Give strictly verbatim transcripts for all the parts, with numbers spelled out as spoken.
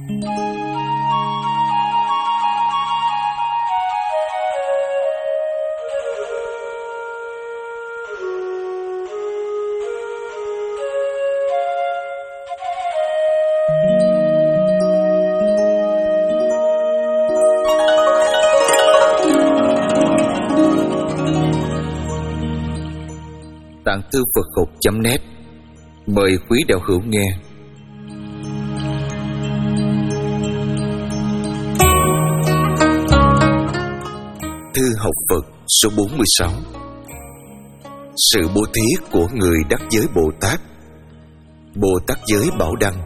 Tạng thư Phật học chấm net mời quý đạo hữu nghe. Thư học Phật số bốn mươi sáu. Sự bố thí của người đắc giới Bồ Tát. Bồ Tát giới Bảo Đăng.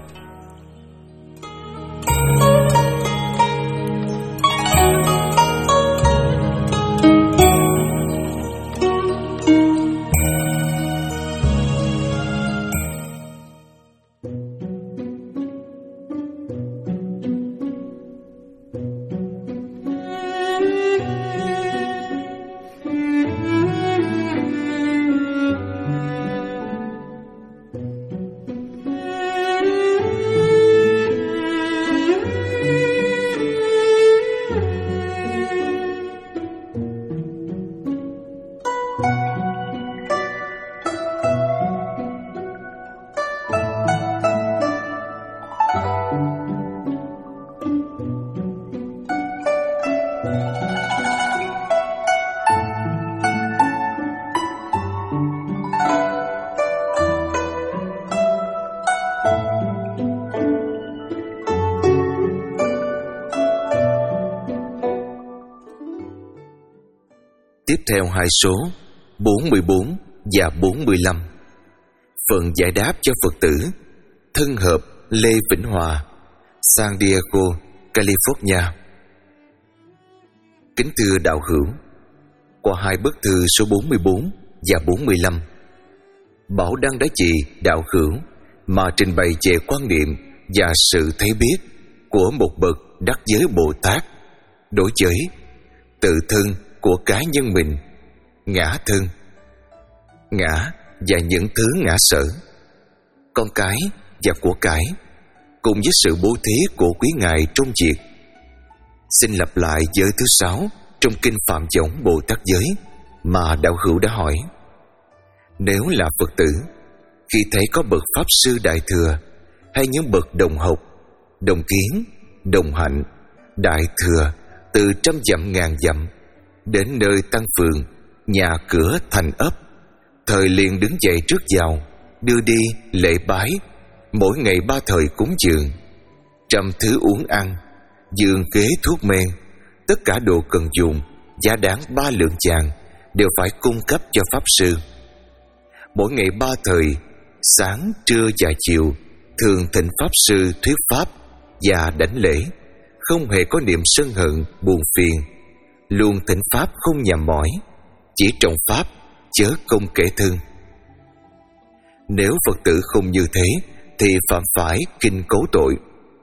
Tiếp theo hai số bốn mươi bốn và bốn mươi lăm. Phần giải đáp cho Phật tử thân hợp Lê Vĩnh Hòa, San Diego, California. Kính thưa đạo hữu, qua hai bức thư số bốn mươi bốn và bốn mươi lăm, Bảo Đăng đã chỉ đạo hữu mà trình bày về quan niệm và sự thấy biết của một bậc đắc giới Bồ Tát đối với tự thân của cá nhân mình, ngã thân, ngã và những thứ ngã sở, con cái và của cải, cùng với sự bố thí của quý ngài trong việc. Xin lặp lại giới thứ sáu trong kinh Phạm Võng Bồ Tát giới mà đạo hữu đã hỏi. Nếu là Phật tử, khi thấy có bậc Pháp Sư Đại Thừa hay những bậc đồng học, đồng kiến, đồng hạnh, Đại Thừa từ trăm dặm ngàn dặm đến nơi tăng phường, nhà cửa thành ấp, thời liền đứng dậy trước vào, đưa đi lễ bái, mỗi ngày ba thời cúng dường, trăm thứ uống ăn, giường ghế thuốc men, tất cả đồ cần dùng, giá đáng ba lượng vàng đều phải cung cấp cho Pháp Sư. Mỗi ngày ba thời, sáng, trưa và chiều, thường thỉnh Pháp Sư thuyết Pháp và đảnh lễ, không hề có niệm sân hận, buồn phiền, luôn thỉnh Pháp không nhằm mỏi, chỉ trọng Pháp, chớ công kể thân. Nếu Phật tử không như thế thì phạm phải kinh cấu tội.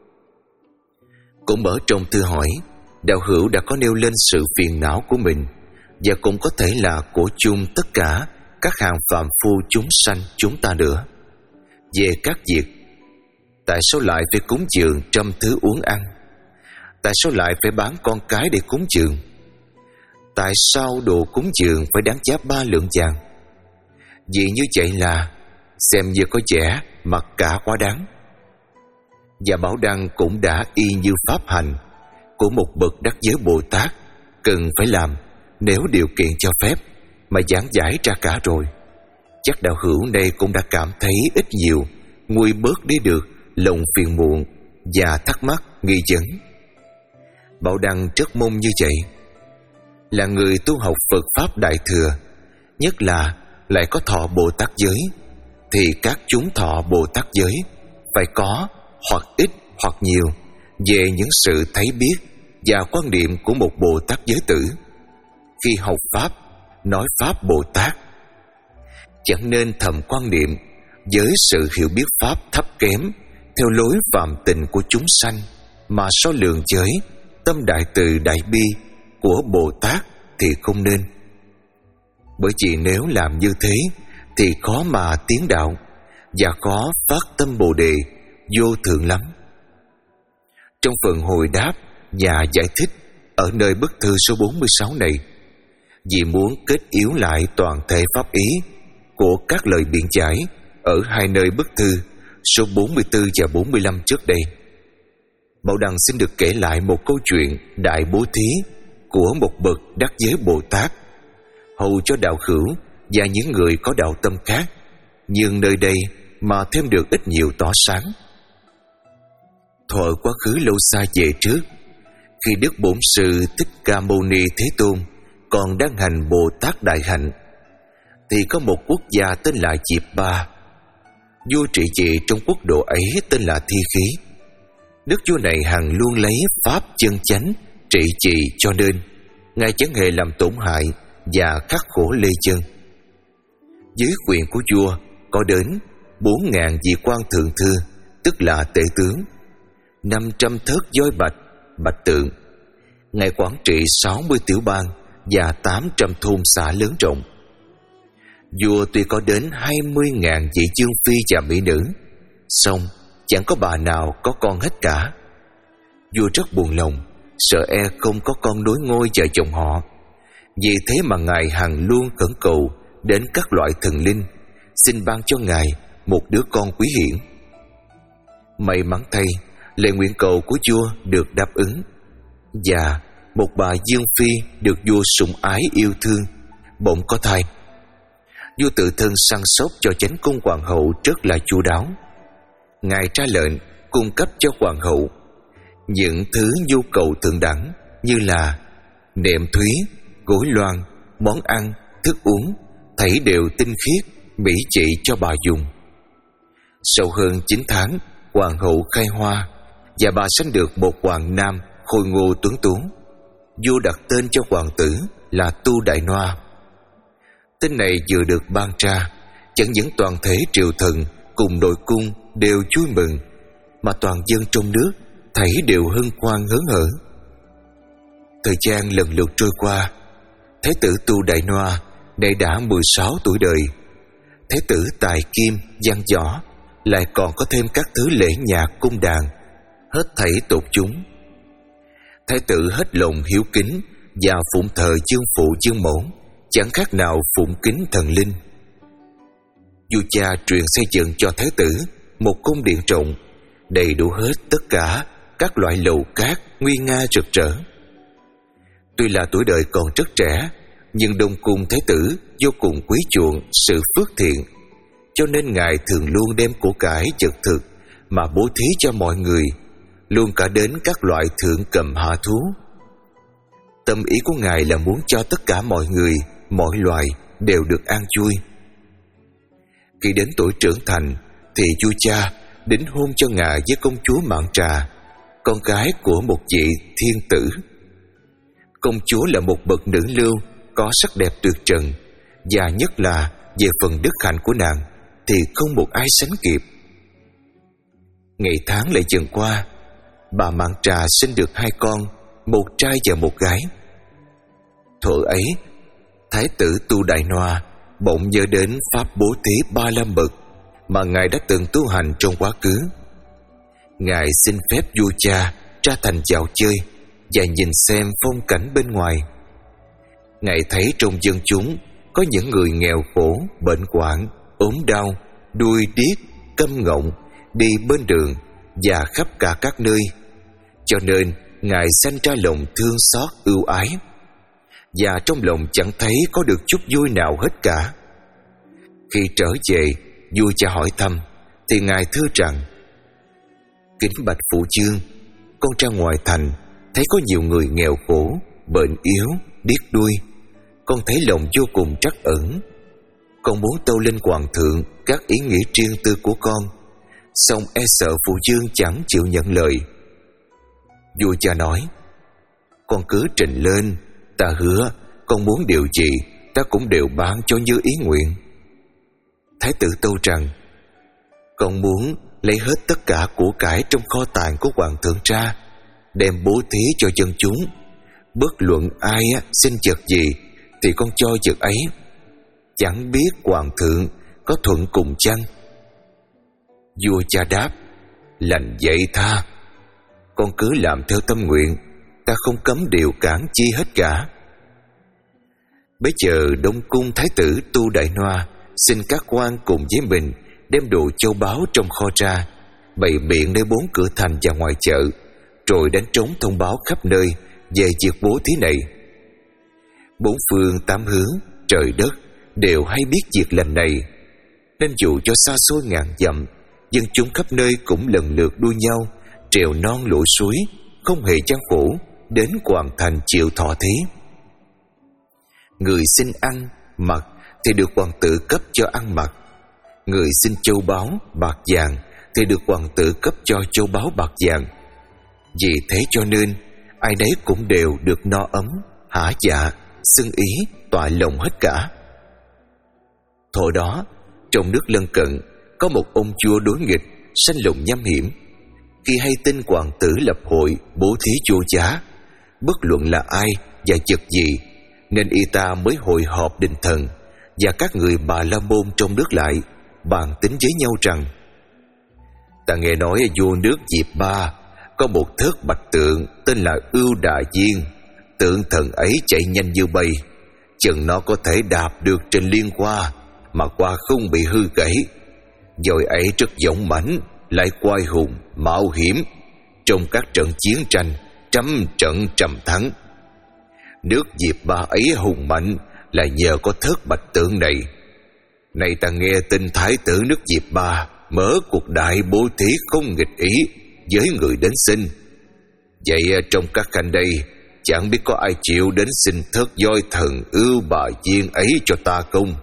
Cũng ở trong thư hỏi, đạo hữu đã có nêu lên sự phiền não của mình, và cũng có thể là của chung tất cả các hàng phàm phu chúng sanh chúng ta nữa, về các việc. Tại sao lại phải cúng dường trăm thứ uống ăn? Tại sao lại phải bán con cái để cúng dường? Tại sao đồ cúng dường phải đáng giá ba lượng vàng? Vì như vậy là xem như có vẻ mặc cả quá đáng. Và Bảo Đăng cũng đã y như pháp hành của một bậc đắc giới Bồ Tát cần phải làm nếu điều kiện cho phép mà giảng giải ra cả rồi. Chắc đạo hữu này cũng đã cảm thấy ít nhiều nguôi bớt đi được lòng phiền muộn và thắc mắc nghi vấn. Bảo Đăng rất mong như vậy. Là người tu học Phật Pháp Đại Thừa, nhất là lại có thọ Bồ Tát giới, thì các chúng thọ Bồ Tát giới phải có hoặc ít hoặc nhiều về những sự thấy biết và quan niệm của một Bồ Tát giới tử. Khi học Pháp, nói Pháp Bồ Tát, chẳng nên thầm quan niệm với sự hiểu biết Pháp thấp kém theo lối phàm tình của chúng sanh, mà so lượng với tâm đại từ đại bi của Bồ Tát thì không nên. Bởi vì nếu làm như thế thì khó mà tiến đạo và khó phát tâm Bồ Đề vô thượng lắm. Trong phần hồi đáp và giải thích ở nơi bức thư số bốn mươi sáu này, vì muốn kết yếu lại toàn thể pháp ý của các lời biện giải ở hai nơi bức thư số bốn mươi tư và bốn mươi lăm trước đây, Bảo Đăng xin được kể lại một câu chuyện đại bố thí của một bậc đắc giới Bồ Tát, hầu cho đạo hữu và những người có đạo tâm khác, nhưng nơi đây mà thêm được ít nhiều tỏ sáng. Thuở quá khứ lâu xa về trước, khi Đức Bổn Sư Thích Ca Mâu Ni Thế Tôn còn đang hành Bồ Tát Đại Hạnh, thì có một quốc gia tên là Diệp Ba. Vua trị trị trong quốc độ ấy tên là Thi Khí. Đức vua này hằng luôn lấy pháp chân chánh trị trị, cho nên ngài chẳng hề làm tổn hại và khắc khổ lê chân. Dưới quyền của vua có đến bốn ngàn vị quan thượng thư, tức là tể tướng, năm trăm thớt voi bạch, bạch tượng. Ngài quản trị sáu mươi tiểu bang và tám trăm thôn xã lớn rộng. Vua tuy có đến hai mươi ngàn vị dương phi và mỹ nữ, song chẳng có bà nào có con hết cả. Vua rất buồn lòng, sợ e không có con nối ngôi vợ chồng họ. Vì thế mà ngài hằng luôn khẩn cầu đến các loại thần linh, xin ban cho ngài một đứa con quý hiển. May mắn thay, lời nguyện cầu của vua được đáp ứng, và một bà dương phi được vua sủng ái yêu thương bỗng có thai. Vua tự thân săn sóc cho chánh cung hoàng hậu rất là chu đáo. Ngài ra lệnh cung cấp cho hoàng hậu những thứ nhu cầu thượng đẳng như là nệm thúy, gối loan, món ăn, thức uống, thảy đều tinh khiết, mỹ trị cho bà dùng. Sau hơn chín tháng, hoàng hậu khai hoa và bà sanh được một hoàng nam khôi ngô tuấn tú. Vua đặt tên cho hoàng tử là Tu Đại Noa. Tên này vừa được ban ra, chẳng những toàn thể triều thần cùng nội cung đều vui mừng, mà toàn dân trong nước thảy đều hân hoan hớn hở. Thời gian lần lượt trôi qua, Thái tử Tu Đại Noa nay đã mười sáu tuổi đời. Thái tử tài kim văn võ, lại còn có thêm các thứ lễ nhạc cung đàn, hết thảy tột chúng. Thái tử hết lòng hiếu kính và phụng thờ dương phụ dương mẫu, chẳng khác nào phụng kính thần linh. Vua cha truyền xây dựng cho thái tử một cung điện rộng, đầy đủ hết tất cả các loại lầu cát nguy nga rực rỡ. Tuy là tuổi đời còn rất trẻ, nhưng đông cung thái tử vô cùng quý chuộng sự phước thiện, cho nên ngài thường luôn đem của cải vật thực mà bố thí cho mọi người, luôn cả đến các loại thượng cầm hạ thú. Tâm ý của ngài là muốn cho tất cả mọi người, mọi loài đều được an vui. Khi đến tuổi trưởng thành, thì vua cha đính hôn cho ngài với công chúa Mạn Trà, con gái của một vị thiên tử. Công chúa là một bậc nữ lưu có sắc đẹp tuyệt trần, và nhất là về phần đức hạnh của nàng thì không một ai sánh kịp. Ngày tháng lại dần qua, bà Mạn Trà sinh được hai con, một trai và một gái. Thuở ấy, Thái tử Tu Đại Noa bỗng nhớ đến pháp bố thí ba la mật mà ngài đã từng tu hành trong quá khứ. Ngài xin phép vua cha ra thành dạo chơi và nhìn xem phong cảnh bên ngoài. Ngài thấy trong dân chúng có những người nghèo khổ, bệnh hoạn, ốm đau, đuôi điếc, câm ngọng đi bên đường và khắp cả các nơi, cho nên ngài sanh ra lòng thương xót ưu ái, và trong lòng chẳng thấy có được chút vui nào hết cả. Khi trở về, vua cha hỏi thăm thì ngài thưa rằng: kính bạch phụ vương, con ra ngoài thành thấy có nhiều người nghèo khổ, bệnh yếu, điếc đuôi, con thấy lòng vô cùng trắc ẩn. Con muốn tâu lên hoàng thượng các ý nghĩ riêng tư của con, song e sợ phụ vương chẳng chịu nhận lời. Vua cha nói: con cứ trình lên, ta hứa con muốn điều gì ta cũng đều ban cho như ý nguyện. Thái tử tâu rằng: con muốn lấy hết tất cả của cải trong kho tàng của hoàng thượng ra, đem bố thí cho dân chúng. Bất luận ai xin vật gì thì con cho vật ấy, chẳng biết hoàng thượng có thuận cùng chăng? Vua cha đáp: lành vậy tha. con cứ làm theo tâm nguyện, ta không cấm điều cản chi hết cả. Bấy giờ Đông Cung Thái tử Tu Đại Noa xin các quan cùng với mình đem đồ châu báu trong kho ra, bày biện nơi bốn cửa thành và ngoài chợ, rồi đánh trống thông báo khắp nơi về việc bố thí này. Bốn phương tám hướng trời đất đều hay biết việc lành này, nên dù cho xa xôi ngàn dặm, dân chúng khắp nơi cũng lần lượt đua nhau trèo non lội suối, không hề gian khổ đến hoàn thành chịu thọ thí. Người xin ăn mặc thì được hoàng tử cấp cho ăn mặc, người xin châu báu bạc vàng thì được hoàng tử cấp cho châu báu bạc vàng. Vì thế cho nên ai nấy cũng đều được no ấm, hả dạ, xưng ý, tọa lòng hết cả. Thời đó, trong nước lân cận có một ông vua đối nghịch, sanh lòng nham hiểm. Khi hay tin hoàng tử lập hội bố thí vô giá, bất luận là ai và vật gì, nên y ta mới hội họp đình thần và các người Bà La Môn trong nước lại, bàn tính với nhau rằng: ta nghe nói vua nước Diệp Ba có một thớt bạch tượng tên là Ưu Đà Viên. Tượng thần ấy chạy nhanh như bay, chừng nó có thể đạp được trên liên hoa mà qua không bị hư gãy. Dòi ấy rất dũng mãnh, lại quay hùng mạo hiểm, trong các trận chiến tranh trăm trận trăm thắng. Nước Diệp Ba ấy hùng mạnh là nhờ có thớt bạch tượng này. Này ta nghe tin thái tử nước Diệp Ba mở cuộc đại bố thí không nghịch ý với người đến xin. Vậy trong các khanh đây chẳng biết có ai chịu đến xin thớt voi thần Ưu Bà Viên ấy cho ta không?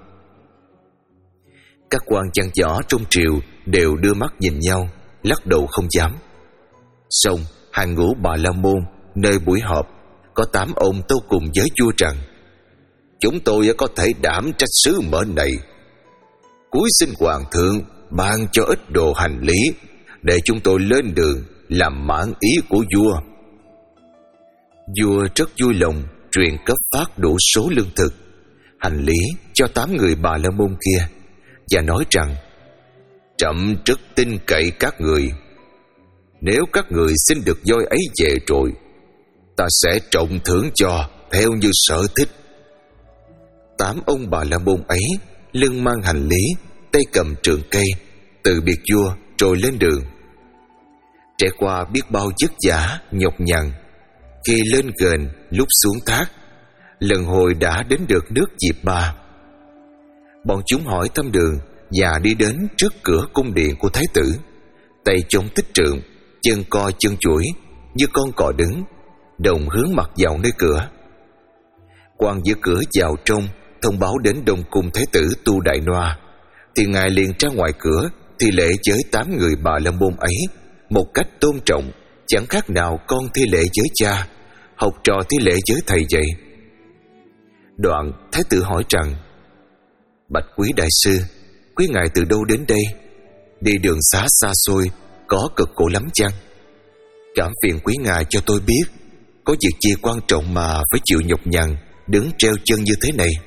Các quan văn võ trong triều đều đưa mắt nhìn nhau, lắc đầu không dám. Xong hàng ngũ Bà La Môn nơi buổi họp, có tám ông tâu cùng với vua rằng: chúng tôi có thể đảm trách sứ mệnh này. Cúi xin hoàng thượng ban cho ít đồ hành lý để chúng tôi lên đường làm mãn ý của vua. Vua rất vui lòng truyền cấp phát đủ số lương thực, hành lý cho tám người Bà La Môn kia, và nói rằng: trẫm rất tin cậy các người. Nếu các người xin được voi ấy về rồi, ta sẽ trọng thưởng cho theo như sở thích. Tám ông Bà La Môn ấy lưng mang hành lý, tay cầm trường cây, từ biệt vua rồi lên đường. Trải qua biết bao vất vả nhọc nhằn, khi lên ghềnh lúc xuống thác, lần hồi đã đến được nước Diệp Ba. Bọn chúng hỏi thăm đường và đi đến trước cửa cung điện của thái tử, tay chống tích trượng, chân co chân chuỗi như con cò đứng, đồng hướng mặt vào nơi cửa. Quan giữ cửa vào trong thông báo đến Đông Cung Thái tử Tu Đại Noa, thì ngài liền ra ngoài cửa thi lễ với tám người Bà La Môn ấy một cách tôn trọng, chẳng khác nào con thi lễ với cha, học trò thi lễ với thầy vậy. Đoạn thái tử hỏi rằng: bạch quý đại sư, quý ngài từ đâu đến đây? Đi đường xá xa xôi, có cực khổ lắm chăng? Cảm phiền quý ngài cho tôi biết, có việc gì quan trọng mà phải chịu nhọc nhằn đứng treo chân như thế này?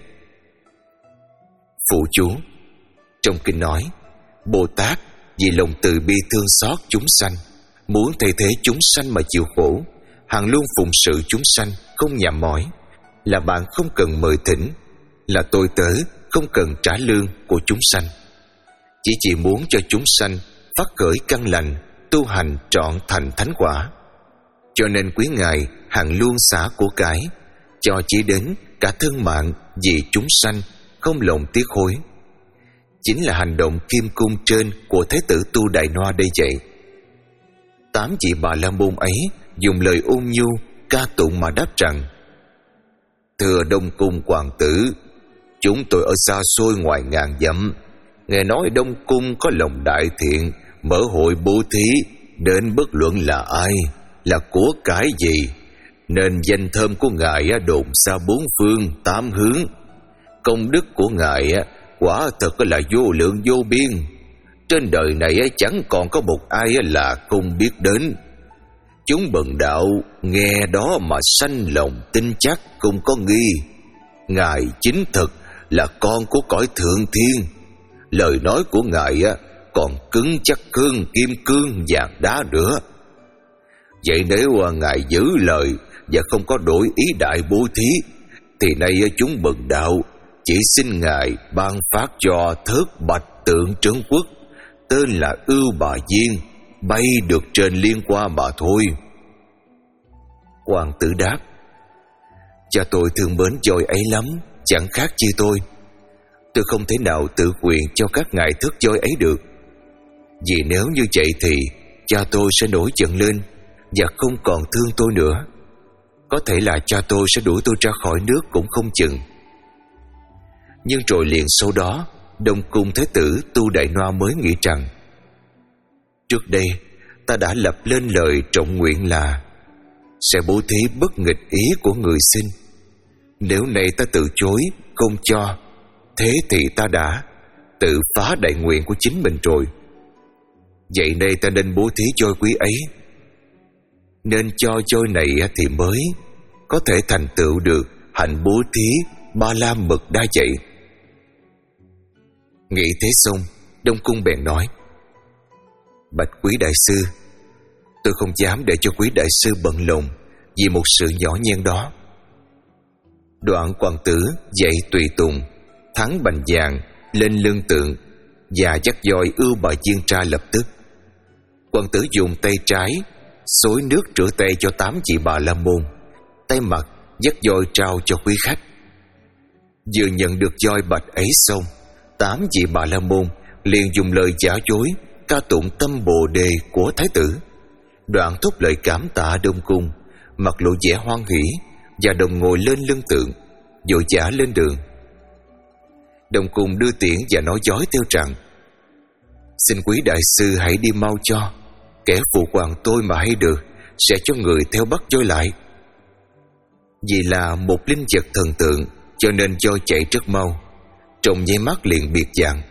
Phụ chú: trong kinh nói, Bồ Tát vì lòng từ bi thương xót chúng sanh, muốn thay thế chúng sanh mà chịu khổ, hằng luôn phụng sự chúng sanh không nhàm mỏi. Là bạn không cần mời thỉnh, là tôi tớ không cần trả lương của chúng sanh, chỉ chỉ muốn cho chúng sanh phát khởi căn lành, tu hành trọn thành thánh quả. Cho nên quý ngài hằng luôn xả của cải, cho chỉ đến cả thân mạng vì chúng sanh, không lòng tiếc hối. Chính là hành động kim cung trên của Thái tử Tu Đại Noa đây vậy. Tám vị Bà La Môn ấy dùng lời ôn nhu ca tụng mà đáp rằng: thưa Đông Cung hoàng tử, chúng tôi ở xa xôi ngoài ngàn dặm, nghe nói Đông Cung có lòng đại thiện, mở hội bố thí đến bất luận là ai, là của cái gì, nên danh thơm của ngài đồn xa bốn phương tám hướng. Công đức của ngài quả thật là vô lượng vô biên, trên đời này chẳng còn có một ai là không biết đến. Chúng bần đạo nghe đó mà sanh lòng tin chắc không có nghi. Ngài chính thực là con của cõi thượng thiên, lời nói của ngài còn cứng chắc hơn kim cương vàng đá nữa. Vậy nếu ngài giữ lời và không có đổi ý đại bố thí, thì nay chúng bần đạo chỉ xin ngài ban phát cho thớt bạch tượng trấn quốc, tên là Ưu Bà Viên, bay được trên liên qua mà thôi. Hoàng tử đáp: Cha tôi thương mến voi ấy lắm, chẳng khác chi tôi. Tôi không thể nào tự quyền cho các ngài thớt voi ấy được. Vì nếu như vậy thì cha tôi sẽ nổi giận lên và không còn thương tôi nữa. Có thể là cha tôi sẽ đuổi tôi ra khỏi nước cũng không chừng. Nhưng rồi liền sau đó, Đông Cung Thái tử Tu Đại Noa mới nghĩ rằng: Trước đây ta đã lập lên lời trọng nguyện là sẽ bố thí bất nghịch ý của người sinh. Nếu nay ta từ chối không cho, thế thì ta đã tự phá đại nguyện của chính mình rồi. Vậy nay ta nên bố thí voi quý ấy, nên cho voi này thì mới có thể thành tựu được hạnh bố thí ba la mật đa vậy. Nghĩ thế xong, Đông Cung bèn nói: Bạch quý đại sư, tôi không dám để cho quý đại sư bận lòng vì một sự nhỏ nhen đó. Đoạn hoàng tử dậy tùy tùng, thắng bành vàng lên lưng tượng và dắt voi Ưu Bà Viên ra lập tức. Hoàng tử dùng tay trái xối nước rửa tay cho tám chị Bà La Môn, tay mặt dắt voi trao cho quý khách. Vừa nhận được voi bạch ấy xong, tám chị Bà La Môn liền dùng lời giả dối ca tụng tâm bồ đề của thái tử, đoạn thốt lời cảm tạ Đông Cung, mặt lộ vẻ hoan hỉ và đồng ngồi lên lưng tượng, vội vã lên đường. Đông Cung đưa tiễn và nói dối theo rằng: Xin quý đại sư hãy đi mau cho, kẻ phụ hoàng tôi mà hay được sẽ cho người theo bắt voi lại. Vì là một linh vật thần tượng, cho nên voi chạy rất mau, trong nháy mắt liền biệt dạng.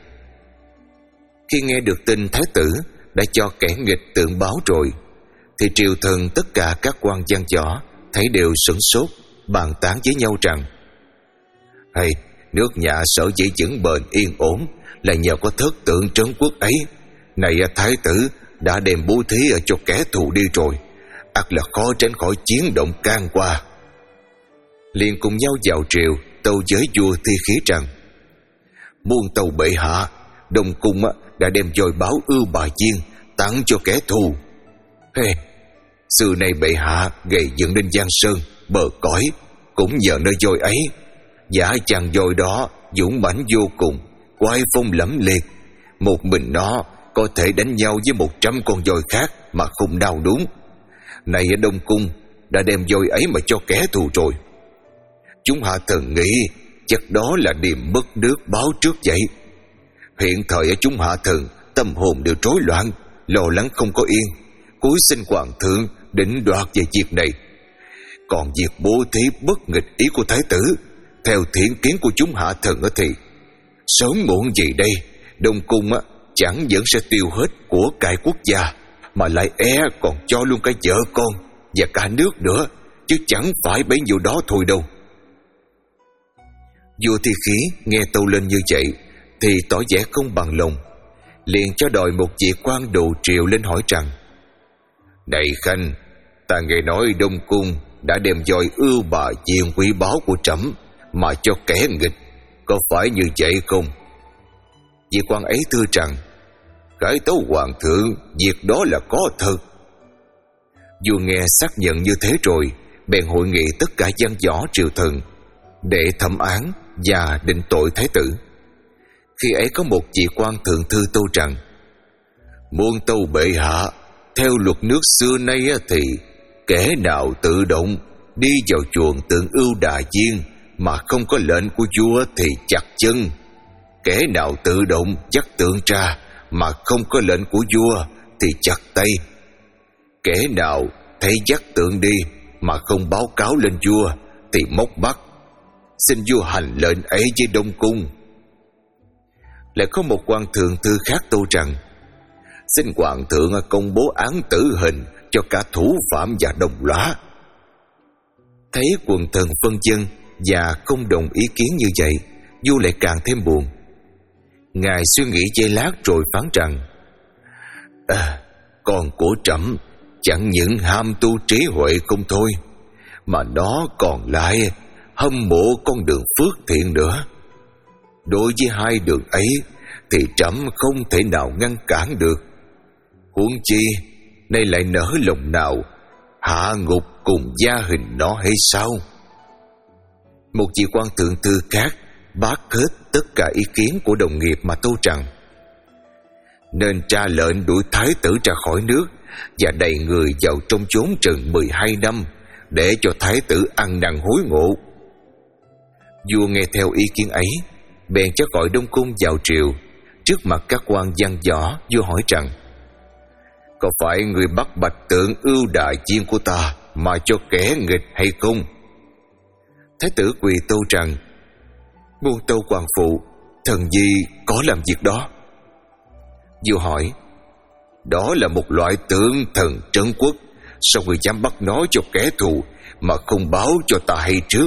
Khi nghe được tin thái tử đã cho kẻ nghịch tượng báo rồi, thì triều thần tất cả các quan văn võ thấy đều sửng sốt, bàn tán với nhau rằng: Hay, nước nhà sở dĩ vững bền yên ổn là nhờ có thất tượng trấn quốc ấy. Này thái tử đã đem bố thí cho kẻ thù đi rồi, ắt là khó tránh khỏi chiến động can qua. Liền cùng nhau vào triều tâu với vua thi khí rằng: Muôn tâu bệ hạ, Đông Cung đã đem voi báo Ưu Bà Viên tặng cho kẻ thù. Hey, xưa nay bệ hạ gây dựng nên Giang Sơn bờ cõi cũng nhờ nơi voi ấy. Giả chàng voi đó dũng mãnh vô cùng, oai phong lẫm liệt, một mình nó có thể đánh nhau với một trăm con voi khác mà không đau đớn. Này ở Đông Cung đã đem voi ấy mà cho kẻ thù rồi. Chúng hạ thần nghĩ chắc đó là điềm mất nước báo trước vậy. Hiện thời ở chúng hạ thần tâm hồn đều rối loạn, lo lắng không có yên, cúi xin hoàng thượng định đoạt về việc này. Còn việc bố thí bất nghịch ý của thái tử, theo thiện kiến của chúng hạ thần thì sớm muộn gì đây, Đông Cung á chẳng những sẽ tiêu hết của cải quốc gia, mà lại é còn cho luôn cả vợ con và cả nước nữa, chứ chẳng phải bấy nhiêu đó thôi đâu. Vua Thi Khí nghe tâu lên như vậy thì tỏ vẻ không bằng lòng, liền cho đòi một vị quan đồ triều lên hỏi rằng: Này khanh, ta nghe nói Đông Cung đã đem voi Ưu Bà Viên quý báu của trẫm mà cho kẻ nghịch, có phải như vậy không? Vị quan ấy thưa rằng: Khởi tấu hoàng thượng, việc đó là có thật. Vua nghe xác nhận như thế rồi, bèn hội nghị tất cả văn võ triều thần để thẩm án và định tội thái tử. Khi ấy có một vị quan thượng thư tâu rằng: Muôn tâu bệ hạ, theo luật nước xưa nay thì kẻ nào tự động đi vào chuồng tượng Ưu Đà Viên mà không có lệnh của vua thì chặt chân. Kẻ nào tự động dắt tượng ra mà không có lệnh của vua thì chặt tay. Kẻ nào thấy dắt tượng đi mà không báo cáo lên vua thì móc mắt. Xin vua hành lệnh ấy với Đông Cung. Lại có một quan thượng thư khác tâu rằng: Xin hoàng thượng công bố án tử hình cho cả thủ phạm và đồng lõa. Thấy quần thần phân dân và không đồng ý kiến như vậy, vua lại càng thêm buồn. Ngài suy nghĩ giây lát rồi phán rằng: À, con của trẫm chẳng những ham tu trí huệ không thôi, mà nó còn lại hâm mộ con đường phước thiện nữa. Đối với hai đường ấy thì trẫm không thể nào ngăn cản được. Huống chi nay lại nỡ lòng nào hạ ngục cùng gia hình nó hay sao? Một vị quan thượng thư khác bác hết tất cả ý kiến của đồng nghiệp mà tâu rằng nên ra lệnh đuổi thái tử ra khỏi nước và đày người vào trong chốn chừng mười hai năm để cho thái tử ăn năn hối ngộ. Vua nghe theo ý kiến ấy, bèn cho gọi Đông Cung vào triều. Trước mặt các quan văn võ, vua hỏi rằng: có phải người bắt Bạch Tượng ưu đại chiên của ta mà cho kẻ nghịch hay không? Thái tử quỳ tâu rằng: muôn tâu hoàng phụ, thần nhi có làm việc đó. Vua hỏi: đó là một loại tượng thần trấn quốc, sao người dám bắt nó cho kẻ thù mà không báo cho ta hay trước?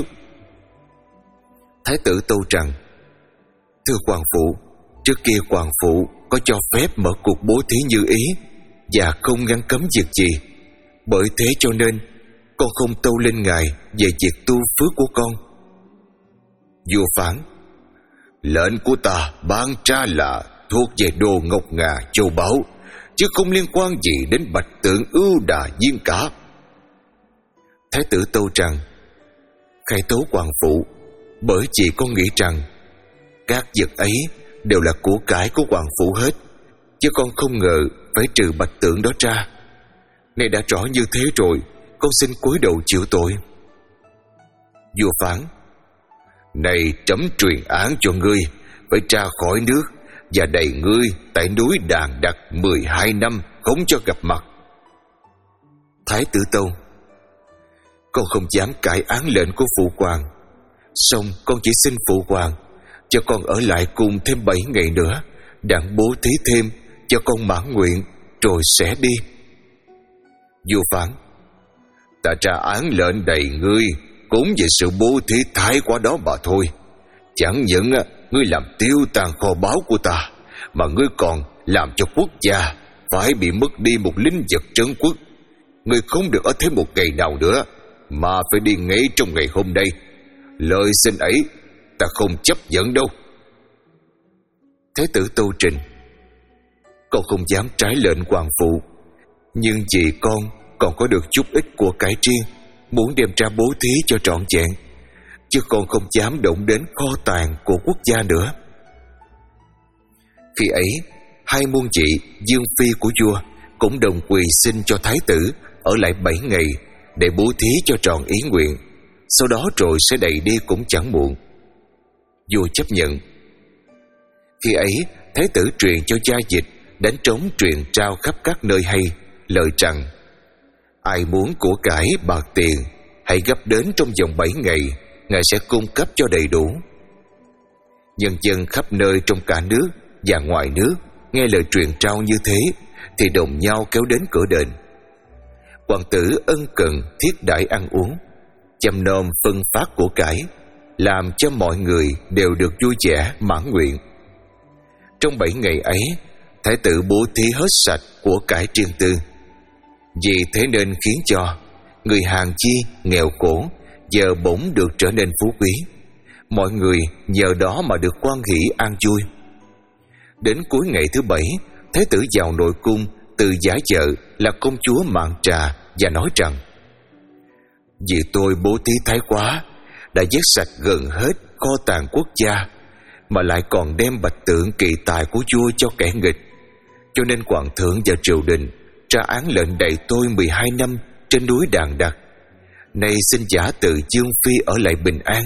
Thái tử tâu rằng: thưa hoàng phụ, trước kia hoàng phụ có cho phép mở cuộc bố thí như ý và không ngăn cấm việc gì, bởi thế cho nên con không tâu lên ngài về việc tu phước của con. Vua phán: lệnh của ta ban ra là thuộc về đồ ngọc ngà châu báu, chứ không liên quan gì đến Bạch Tượng ưu đà viên cả. Thái tử tâu rằng: khải tố hoàng phụ, bởi chỉ con nghĩ rằng các vật ấy đều là của cải của hoàng phụ hết, chứ con không ngờ phải trừ Bạch Tượng đó ra. Này đã rõ như thế rồi, con xin cúi đầu chịu tội. Vua phán: này trẫm truyền án cho ngươi phải ra khỏi nước và đày ngươi tại núi Đàn Đặc mười hai năm không cho gặp mặt. Thái tử tâu: con không dám cãi án lệnh của phụ hoàng, song con chỉ xin phụ hoàng cho con ở lại cùng thêm bảy ngày nữa, đặng bố thí thêm cho con mãn nguyện rồi sẽ đi. Vua phán: ta ra án lệnh đầy ngươi cũng về sự bố thí thái quá đó mà thôi. Chẳng những ngươi làm tiêu tàn kho báu của ta, mà ngươi còn làm cho quốc gia phải bị mất đi một linh vật trấn quốc. Ngươi không được ở thêm một ngày nào nữa, mà phải đi ngay trong ngày hôm nay. Lời xin ấy ta không chấp nhận đâu. Thái tử tâu trình: con không dám trái lệnh hoàng phụ, nhưng vì con còn có được chút ít của cải riêng, muốn đem ra bố thí cho trọn vẹn, chứ con không dám động đến kho tàng của quốc gia nữa. Khi ấy, hai muôn chị dương phi của vua cũng đồng quỳ xin cho thái tử ở lại bảy ngày để bố thí cho tròn ý nguyện, sau đó rồi sẽ đày đi cũng chẳng muộn. Vua chấp nhận. Khi ấy, thái tử truyền cho gia dịch đánh trống truyền trao khắp các nơi hay, lời rằng: ai muốn của cải bạc tiền, hãy gấp đến trong vòng bảy ngày, ngài sẽ cung cấp cho đầy đủ. Nhân dân khắp nơi trong cả nước và ngoài nước nghe lời truyền trao như thế thì đồng nhau kéo đến cửa đền. Hoàng tử ân cần thiết đãi ăn uống, chăm nom phân phát của cải, làm cho mọi người đều được vui vẻ mãn nguyện. Trong bảy ngày ấy, thái tử bố thí hết sạch của cải riêng tư. Vì thế nên khiến cho người hàng chi nghèo khổ giờ bỗng được trở nên phú quý. Mọi người nhờ đó mà được hoan hỷ an vui. Đến cuối ngày thứ bảy, thái tử vào nội cung từ giả vợ là công chúa Mạn Trà và nói rằng: vì tôi bố thí thái quá, đã vét sạch gần hết kho tàng quốc gia, mà lại còn đem Bạch Tượng kỳ tài của vua cho kẻ nghịch, cho nên hoàng thượng và triều đình ra án lệnh đày tôi mười hai năm trên núi Đàn Đặc. Nay xin giả từ Dương Phi ở lại bình an.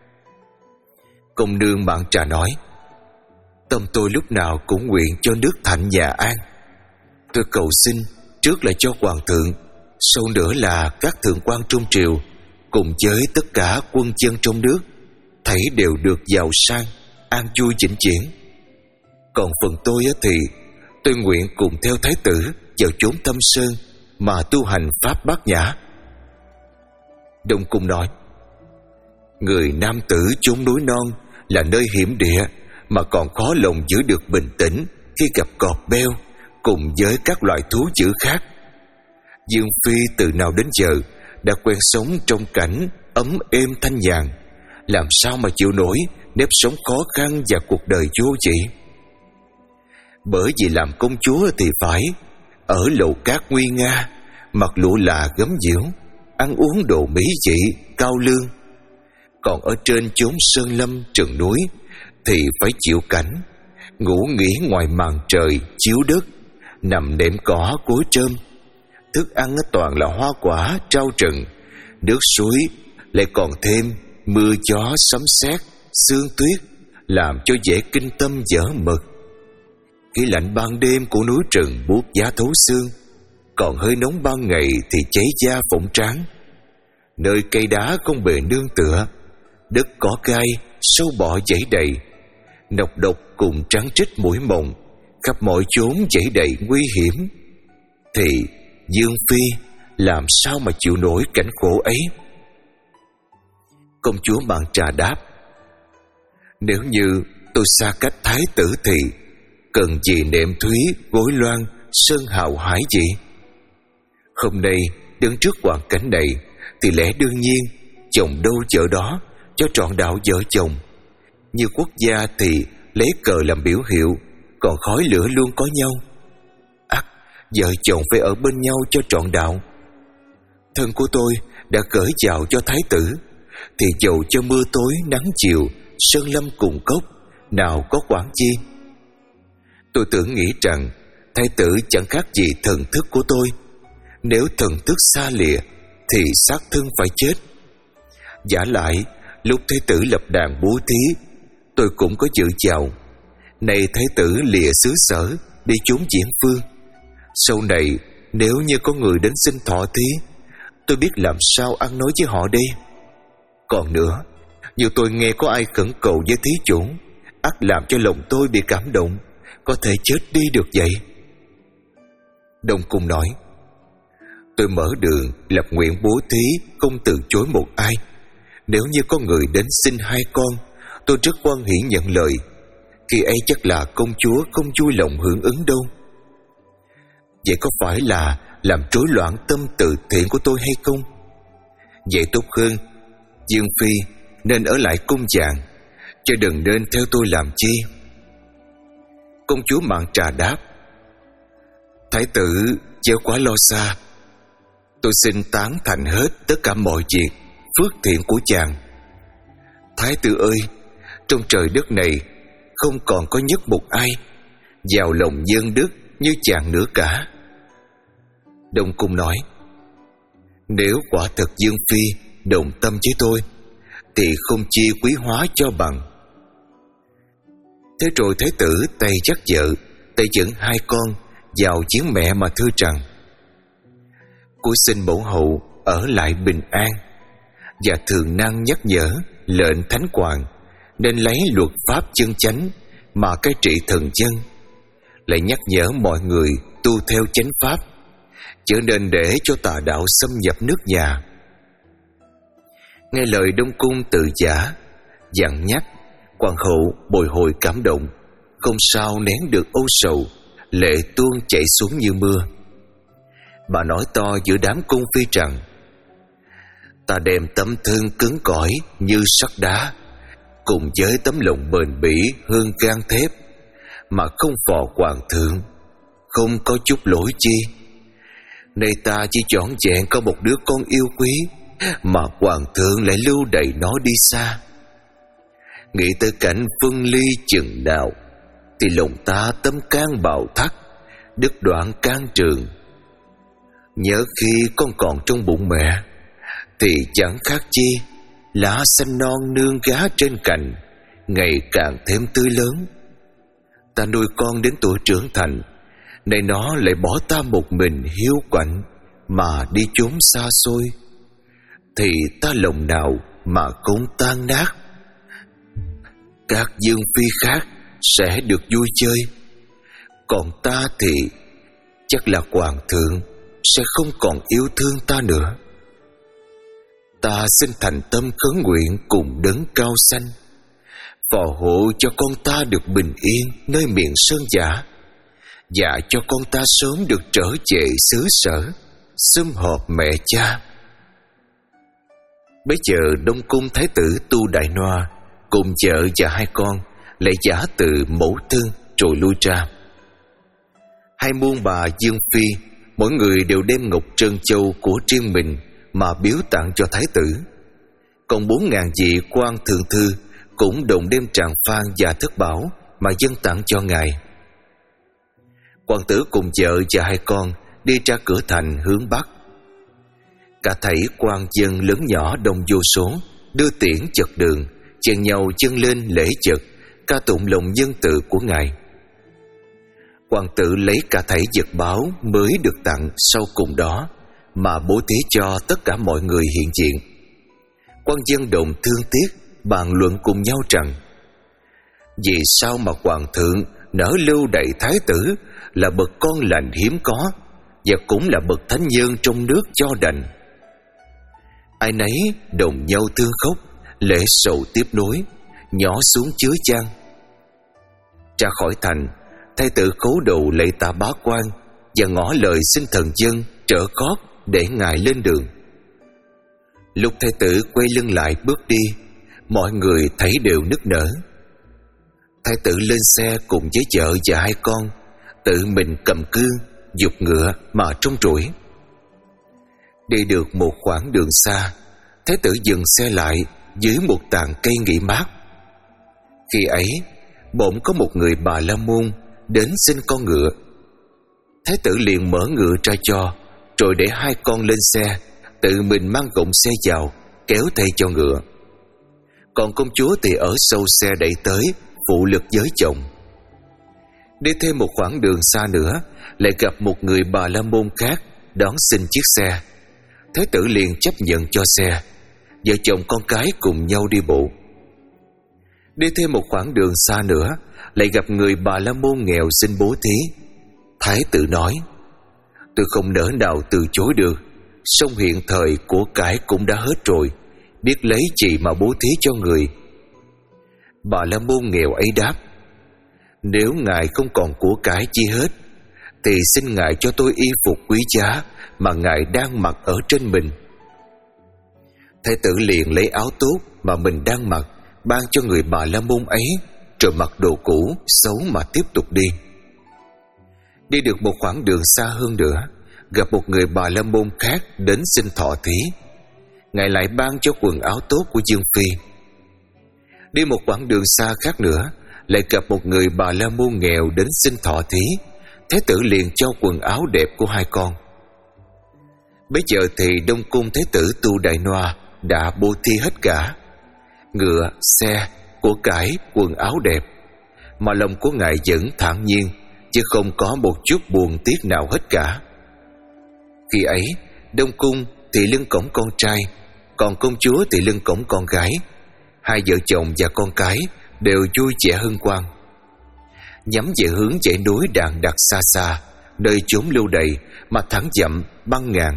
Công nương Mạn Trà nói: tâm tôi lúc nào cũng nguyện cho nước thạnh nhà an. Tôi cầu xin trước là cho hoàng thượng, sau nữa là các thượng quan trong triều, cùng với tất cả quân dân trong nước, thảy đều được giàu sang, an vui vĩnh viễn. Còn phần tôi thì tôi nguyện cùng theo thái tử vào chốn Thâm Sơn mà tu hành pháp bát nhã. Đông Cung nói: người nam tử chốn núi non là nơi hiểm địa, mà còn khó lòng giữ được bình tĩnh khi gặp cọp beo cùng với các loài thú dữ khác. Dương Phi từ nào đến giờ đã quen sống trong cảnh ấm êm thanh nhàn, làm sao mà chịu nổi nếp sống khó khăn và cuộc đời vô vị. Bởi vì làm công chúa thì phải ở lầu cát nguy nga, mặc lụa là gấm diễu, ăn uống đồ mỹ vị cao lương. Còn ở trên chốn sơn lâm rừng núi thì phải chịu cảnh ngủ nghỉ ngoài màn trời chiếu đất, nằm nệm cỏ cối trơm. Thức ăn toàn là hoa quả trao trần, nước suối lại còn thêm mưa gió sấm sét sương tuyết, làm cho dễ kinh tâm dở mực. Khí lạnh ban đêm của núi rừng buốt giá thấu xương, còn hơi nóng ban ngày thì cháy da phỏng trán. Nơi cây đá không bề nương tựa, đất cỏ gai sâu bọ dãy đầy, nọc độc cùng trắng trích mũi mồng, khắp mọi chốn dãy đầy nguy hiểm, thì Dương Phi làm sao mà chịu nổi cảnh khổ ấy? Công chúa Mạn Trà đáp: nếu như tôi xa cách thái tử thì cần gì nệm thúy gối loan sơn hào hải gì? Hôm nay đứng trước hoàn cảnh này thì lẽ đương nhiên chồng đâu vợ đó, cho trọn đạo vợ chồng. Như quốc gia thì lấy cờ làm biểu hiệu, còn khói lửa luôn có nhau. Ắt vợ chồng phải ở bên nhau cho trọn đạo. Thân của tôi đã gửi chào cho thái tử, thì dầu cho mưa tối nắng chiều, sơn lâm cùng cốc, nào có quản chi. Tôi tưởng nghĩ rằng thái tử chẳng khác gì thần thức của tôi. Nếu thần thức xa lìa thì xác thân phải chết. Giả lại lúc thái tử lập đàn bố thí, tôi cũng có dự chào. Nay thái tử lìa xứ sở đi trốn diễn phương, sau này nếu như có người đến xin thọ thí, tôi biết làm sao ăn nói với họ đây. Còn nữa, như tôi nghe có ai khẩn cầu với thí chủ, ắt làm cho lòng tôi bị cảm động, có thể chết đi được vậy. Đông Cung nói: tôi mở đường lập nguyện bố thí, không từ chối một ai. Nếu như có người đến xin hai con, tôi rất hoan hỉ nhận lời. Khi ấy chắc là công chúa không vui lòng hưởng ứng đâu. Vậy có phải là làm rối loạn tâm từ thiện của tôi hay không? Vậy tốt hơn Dương Phi nên ở lại cung chàng, chứ đừng nên theo tôi làm chi. Công chúa Mạn Trà đáp: thái tử chớ quá lo xa. Tôi xin tán thành hết tất cả mọi việc phước thiện của chàng. Thái tử ơi, trong trời đất này không còn có nhất một ai giàu lòng nhân đức như chàng nữa cả. Đông Cung nói: nếu quả thật Dương Phi đồng tâm với tôi thì không chi quý hóa cho bằng. Thế rồi thái tử tay dắt vợ, tay dẫn hai con vào giếng mẹ mà thưa rằng: cuối xin mẫu hậu ở lại bình an, và thường năng nhắc nhở lệnh thánh hoàng nên lấy luật pháp chân chánh mà cai trị thần dân, lại nhắc nhở mọi người tu theo chánh pháp, chớ nên để cho tà đạo xâm nhập nước nhà. Nghe lời Đông Cung tự giả dặn nhắc, hoàng hậu bồi hồi cảm động, không sao nén được âu sầu, lệ tuôn chảy xuống như mưa. Bà nói to giữa đám cung phi rằng: ta đem tấm thân cứng cỏi như sắt đá, cùng với tấm lòng bền bỉ hơn gan thép, mà không phò hoàng thượng, không có chút lỗi chi. Nay ta chỉ chọn vẹn có một đứa con yêu quý, mà hoàng thượng lại lưu đày nó đi xa. Nghĩ tới cảnh phân ly chừng nào, thì lòng ta tâm can bạo thắt, đứt đoạn can trường. Nhớ khi con còn trong bụng mẹ, thì chẳng khác chi lá xanh non nương gá trên cành, ngày càng thêm tươi lớn. Ta nuôi con đến tuổi trưởng thành, nay nó lại bỏ ta một mình hiu quạnh mà đi trốn xa xôi, thì ta lòng nào mà không tan nát. Các dương phi khác sẽ được vui chơi, còn ta thì chắc là hoàng thượng sẽ không còn yêu thương ta nữa. Ta xin thành tâm khấn nguyện cùng đấng cao xanh, phò hộ cho con ta được bình yên nơi miền sơn giả, và cho con ta sớm được trở về xứ sở, sum họp mẹ cha. Bấy giờ Đông Cung thái tử Tu Đại Noa cùng vợ và hai con lại giả từ mẫu thân rồi lui ra. Hai muôn bà Dương Phi mỗi người đều đem ngọc trân châu của riêng mình mà biếu tặng cho thái tử. Còn bốn ngàn vị quan thượng thư cũng đồng đem tràng phan và thất bảo mà dâng tặng cho ngài. Hoàng tử cùng vợ và hai con đi ra cửa thành hướng bắc. Cả thảy quan dân lớn nhỏ đông vô số đưa tiễn chật đường, chen nhau chân lên lễ chật, ca tụng lòng nhân từ của ngài. Hoàng tử lấy cả thảy vật báo mới được tặng sau cùng đó mà bố thí cho tất cả mọi người hiện diện. Quan dân đồng thương tiếc bàn luận cùng nhau rằng: vì sao mà hoàng thượng nỡ lưu đày thái tử là bậc con lành hiếm có và cũng là bậc thánh nhân trong nước cho đành. Ai nấy đồng nhau thương khóc, lễ sầu tiếp nối, nhỏ xuống chứa chan. Ra khỏi thành, thái tử khấu đầu lạy tạ bá quan và ngỏ lời xin thần dân trở gót để ngài lên đường. Lúc thái tử quay lưng lại bước đi, mọi người thấy đều nức nở. Thái tử lên xe cùng với vợ và hai con, tự mình cầm cương, giục ngựa mà trông trũi. Đi được một khoảng đường xa, thái tử dừng xe lại dưới một tàn cây nghỉ mát. Khi ấy, bỗng có một người Bà La Môn đến xin con ngựa. Thái tử liền mở ngựa ra cho, rồi để hai con lên xe, tự mình mang gọng xe vào, kéo thay cho ngựa. Còn công chúa thì ở sau xe đẩy tới, phụ lực với chồng. Đi thêm một khoảng đường xa nữa, lại gặp một người Bà La Môn khác đón xin chiếc xe. Thái tử liền chấp nhận cho xe, vợ chồng con cái cùng nhau đi bộ. Đi thêm một khoảng đường xa nữa, lại gặp người Bà La Môn nghèo xin bố thí. Thái tử nói: tôi không nỡ nào từ chối được, song hiện thời của cải cũng đã hết rồi, biết lấy gì mà bố thí cho người. Bà La Môn nghèo ấy đáp: nếu ngài không còn của cải chi hết, thì xin ngài cho tôi y phục quý giá mà ngài đang mặc ở trên mình. Thái tử liền lấy áo tốt mà mình đang mặc ban cho người Bà La Môn ấy, rồi mặc đồ cũ xấu mà tiếp tục đi. Đi được một khoảng đường xa hơn nữa, gặp một người Bà La Môn khác đến xin thọ thí. Ngài lại ban cho quần áo tốt của Dương Phi. Đi một quãng đường xa khác nữa, lại gặp một người Bà La Môn nghèo đến xin thọ thí. Thái tử liền cho quần áo đẹp của hai con. Bây giờ thì Đông Cung thái tử Tu Đại Noa đã bố thí hết cả: ngựa, xe, của cải, quần áo đẹp, mà lòng của ngài vẫn thản nhiên, chứ không có một chút buồn tiếc nào hết cả. Khi ấy, Đông Cung thì lưng cõng con trai, còn công chúa thì lưng cõng con gái. Hai vợ chồng và con cái đều vui vẻ hân hoan, nhắm về hướng dãy núi Đàn Đặc xa xa, nơi chốn lưu đày mà thẳng dặm băng ngàn.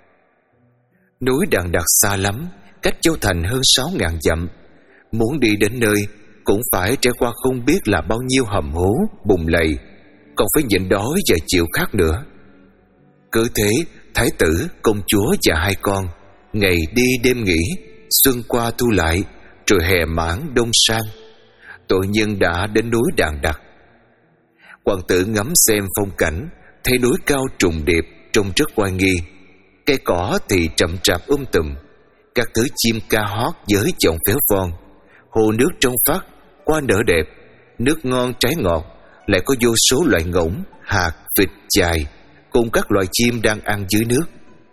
Núi Đàn Đặc xa lắm, cách Châu Thành hơn sáu ngàn dặm. Muốn đi đến nơi cũng phải trải qua không biết là bao nhiêu hầm hố, bùn lầy, còn phải nhịn đói và chịu khát nữa. Cứ thế, thái tử, công chúa và hai con ngày đi đêm nghỉ, xuân qua thu lại, rồi hè mãn đông sang. Tội nhân đã đến núi Đàn Đặc. Hoàng tử ngắm xem phong cảnh, thấy núi cao trùng điệp trông rất oai nghi. Cây cỏ thì rậm rạp um tùm, các thứ chim ca hót với giọng phéo von. Hồ nước trong vắt, hoa nở đẹp, nước ngon trái ngọt, lại có vô số loại ngỗng, hạt, vịt, chài cùng các loài chim đang ăn dưới nước.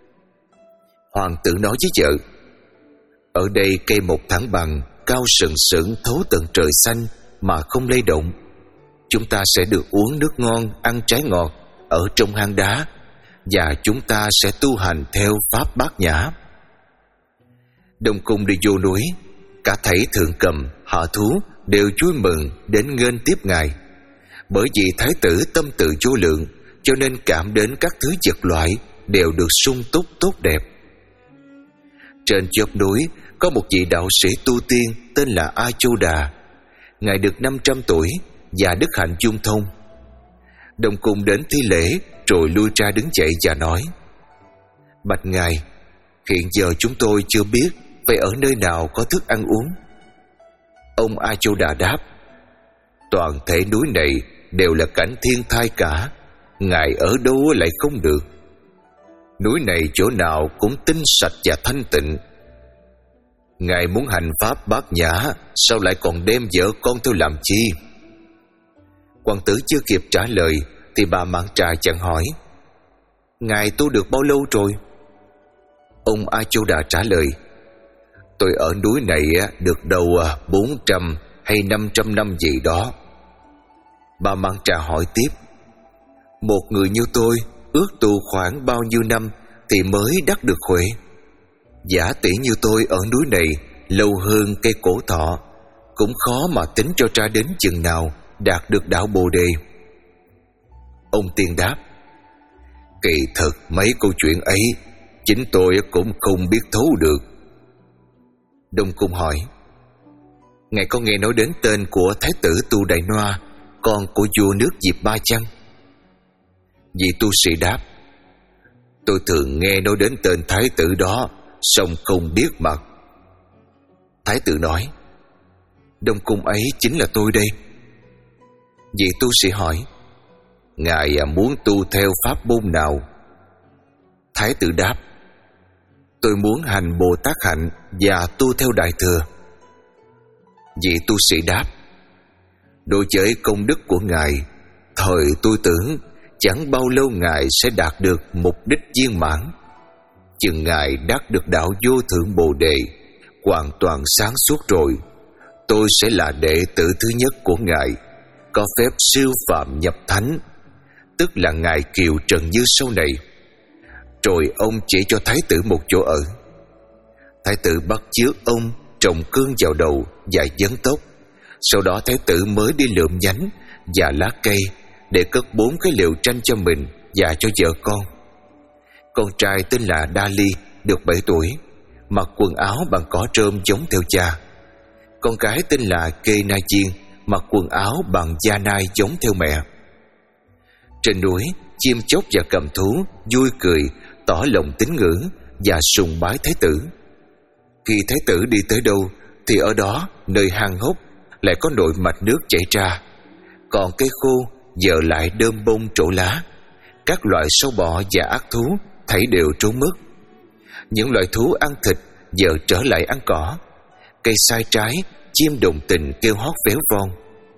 Hoàng tử nói với vợ: ở đây cây một thẳng bằng, cao sừng sững thấu tận trời xanh mà không lay động. Chúng ta sẽ được uống nước ngon, ăn trái ngọt ở trong hang đá, và chúng ta sẽ tu hành theo pháp bát nhã. Đông Cung đi vô núi, cả thảy thượng cầm, hạ thú đều vui mừng đến nghênh tiếp ngài. Bởi vì thái tử tâm tự vô lượng, cho nên cảm đến các thứ vật loại đều được sung túc tốt đẹp. Trên chóp núi có một vị đạo sĩ tu tiên tên là A Chu Đà. Ngài được năm trăm tuổi và đức hạnh dung thông. Đông Cung đến thi lễ rồi lui ra đứng dậy và nói: Bạch ngài, hiện giờ chúng tôi chưa biết phải ở nơi nào có thức ăn uống. Ông A Châu Đà đáp: toàn thể núi này đều là cảnh thiên thai cả, ngài ở đâu lại không được. Núi này chỗ nào cũng tinh sạch và thanh tịnh. Ngài muốn hành pháp bát nhã, sao lại còn đem vợ con theo làm chi? Quan tử chưa kịp trả lời thì bà Mạn Trà chẳng hỏi: ngài tu được bao lâu rồi? Ông A Châu Đà trả lời: tôi ở núi này được đâu bốn trăm hay năm trăm năm gì đó. Bà Mạn Trà hỏi tiếp: một người như tôi ước tu khoảng bao nhiêu năm thì mới đắc được huệ? Giả tỷ như tôi ở núi này lâu hơn cây cổ thọ, cũng khó mà tính cho ra đến chừng nào đạt được đạo Bồ Đề. Ông Tiên đáp: kỳ thực mấy câu chuyện ấy chính tôi cũng không biết thấu được. Đông Cung hỏi: ngài có nghe nói đến tên của Thái tử Tu Đại Noa, con của vua nước Diệp Ba chăng? Vị tu sĩ đáp: tôi thường nghe nói đến tên thái tử đó, song không biết mặt. Thái tử nói: Đông Cung ấy chính là tôi đây. Vị tu sĩ hỏi: ngài muốn tu theo pháp môn nào? Thái tử đáp: tôi muốn hành Bồ Tát hạnh và tu theo Đại Thừa. Vị tu sĩ đáp: đối với công đức của ngài, thời tôi tưởng chẳng bao lâu ngài sẽ đạt được mục đích viên mãn. Chừng ngài đắc được đạo vô thượng Bồ Đề, hoàn toàn sáng suốt rồi, tôi sẽ là đệ tử thứ nhất của ngài, có phép siêu phạm nhập thánh, tức là ngài Kiều Trần Như sau này. Rồi ông chỉ cho thái tử một chỗ ở. Thái tử bắt chước ông trồng cương vào đầu và vấn tóc. Sau đó thái tử mới đi lượm nhánh và lá cây để cất bốn cái lều tranh cho mình và cho vợ con. Con trai tên là Đa Ly, được bảy tuổi, mặc quần áo bằng cỏ trơm giống theo cha. Con gái tên là Kê Na Chiên, mặc quần áo bằng da nai giống theo mẹ. Trên núi, chim chóc và cầm thú vui cười, tỏ lòng tín ngưỡng và sùng bái thái tử. Khi thái tử đi tới đâu thì ở đó, nơi hang hốc, lại có nội mạch nước chảy ra. Còn cây khô giờ lại đơm bông trổ lá. Các loại sâu bọ và ác thú thảy đều trốn mất. Những loài thú ăn thịt giờ trở lại ăn cỏ. Cây sai trái, chim đồng tình kêu hót véo von.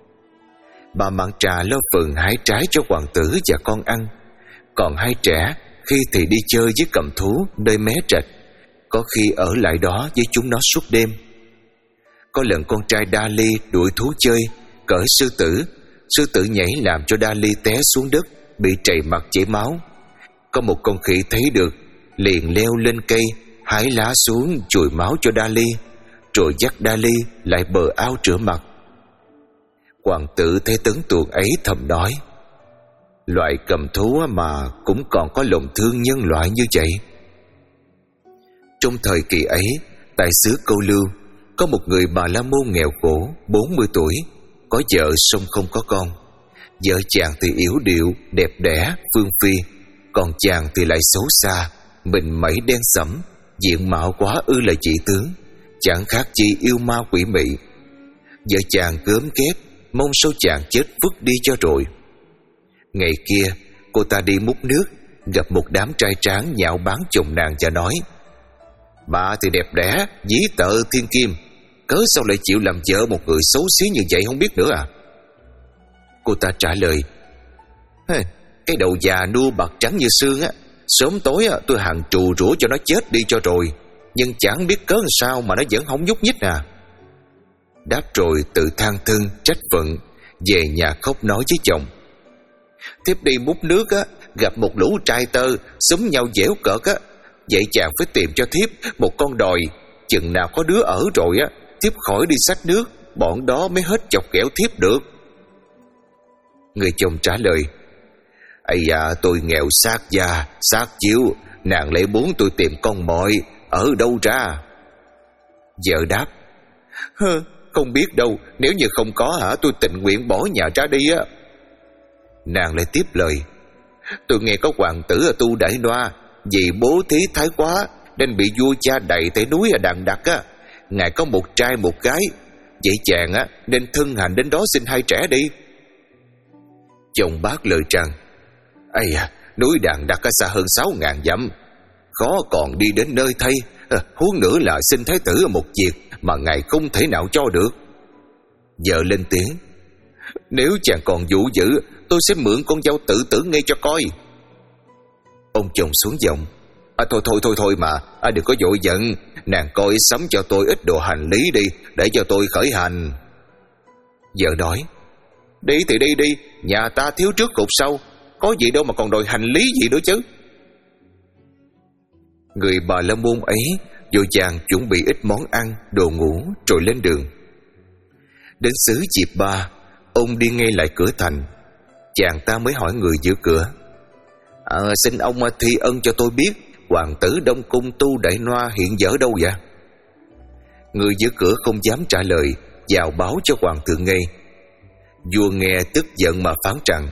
Bà Mạn Trà lo phần hái trái cho hoàng tử và con ăn. Còn hai trẻ khi thì đi chơi với cầm thú nơi mé rạch, có khi ở lại đó với chúng nó suốt đêm. Có lần con trai Đa Ly đuổi thú chơi, cởi sư tử. Sư tử nhảy làm cho Đa Ly té xuống đất, bị trầy mặt chảy máu. Có một con khỉ thấy được, liền leo lên cây, hái lá xuống chùi máu cho Đa Ly, rồi dắt Đa Ly lại bờ ao rửa mặt. Hoàng tử thấy tấn tuồng ấy thầm nói: loại cầm thú mà cũng còn có lòng thương nhân loại như vậy. Trong thời kỳ ấy, tại xứ Câu Lưu, có một người Bà La Môn nghèo khổ, bốn mươi tuổi, có vợ song không có con. Vợ chàng thì yếu điệu, đẹp đẽ, phương phi, còn chàng thì lại xấu xa, mình mẩy đen sẫm, diện mạo quá ư là dị tướng, chẳng khác chi yêu ma quỷ mị. Vợ chàng gớm ghét, mong sao chàng chết vứt đi cho rồi. Ngày kia, cô ta đi múc nước, gặp một đám trai tráng nhạo báng chồng nàng và nói: bà thì đẹp đẽ, dí tợ thiên kim, cớ sao lại chịu làm vợ một người xấu xí như vậy không biết nữa à? Cô ta trả lời: cái đầu già nua bạc trắng như xương á, sớm tối á, tôi hằng trù rủa cho nó chết đi cho rồi, nhưng chẳng biết cớ sao mà nó vẫn không nhúc nhích à. Đáp rồi tự than thân trách phận, về nhà khóc nói với chồng: thiếp đi múc nước á, gặp một lũ trai tơ xúm nhau dẻo cợt á, vậy chàng phải tìm cho thiếp một con đòi, chừng nào có đứa ở rồi á, thiếp khỏi đi xách nước, bọn đó mới hết chọc ghẹo thiếp được. Người chồng trả lời: ây da, tôi nghèo xác da xác chiếu, nàng lại muốn tôi tìm con mồi, ở đâu ra? Vợ đáp: hơ, không biết đâu, nếu như không có hả, tôi tình nguyện bỏ nhà ra đi á. Nàng lại tiếp lời: tôi nghe có hoàng tử ở Tu Đại Noa, Vì bố thí thái quá nên bị vua cha đày tới núi ở Đàn Đặc á. Ngài có một trai một gái, vậy chàng á nên thân hành đến đó xin hai trẻ đi. Chồng bác lời rằng: Ây à, núi Đàn Đặc xa hơn sáu ngàn dặm, khó còn đi đến nơi thay. à, Huống nữa là xin thái tử một việc mà ngài không thể nào cho được. Vợ lên tiếng: Nếu chàng còn vụ dữ, tôi sẽ mượn con dâu tự tử ngay cho coi. Ông chồng xuống giọng: à, Thôi thôi thôi thôi mà, à, đừng có vội giận. Nàng coi sắm cho tôi ít đồ hành lý đi, để cho tôi khởi hành. Vợ nói: Đi thì đi đi, nhà ta thiếu trước cột sau, có gì đâu mà còn đòi hành lý gì nữa chứ. Người Bà La Môn ấy vội vàng chuẩn bị ít món ăn, đồ ngủ rồi lên đường. Đến xứ Diệp Ba, ông đi ngay lại cửa thành. Chàng ta mới hỏi người giữ cửa: à, Xin ông thi ân cho tôi biết hoàng tử Đông Cung Tu Đại Noa hiện giờ ở đâu vậy? Người giữ cửa không dám trả lời, vào báo cho hoàng thượng nghe. Vua nghe tức giận mà phán rằng: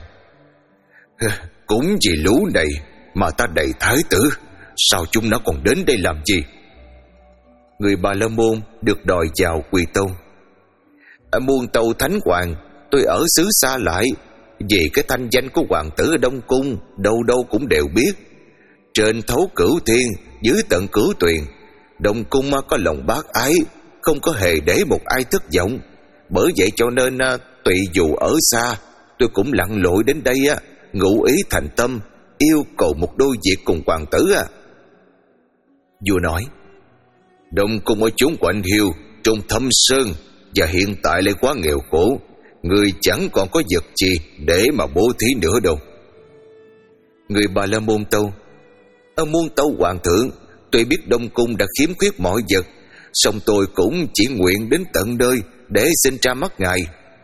Cũng vì lũ này mà ta đày thái tử, sao chúng nó còn đến đây làm gì? Người Bà La Môn được đòi vào quỳ tâu: Ở muôn tâu thánh hoàng, tôi ở xứ xa lại, vì cái thanh danh của hoàng tử ở Đông Cung đâu đâu cũng đều biết. Trên thấu cửu thiên, dưới tận cửu tuyền, Đông Cung có lòng bác ái, không có hề để một ai thất vọng. Bởi vậy cho nên tùy dù ở xa, tôi cũng lặn lội đến đây ngụ ý thành tâm, yêu cầu một đôi việc cùng hoàng tử. Vua nói: Đông Cung ở chốn quạnh hiu, trong thâm sơn, và hiện tại lại quá nghèo khổ, người chẳng còn có vật gì để mà bố thí nữa đâu. Người Bà La Môn tâu: Ở muôn tâu hoàng thượng, tôi biết Đông Cung đã khiếm khuyết mọi vật, song tôi cũng chỉ nguyện đến tận nơi để xin ra mắt ngài.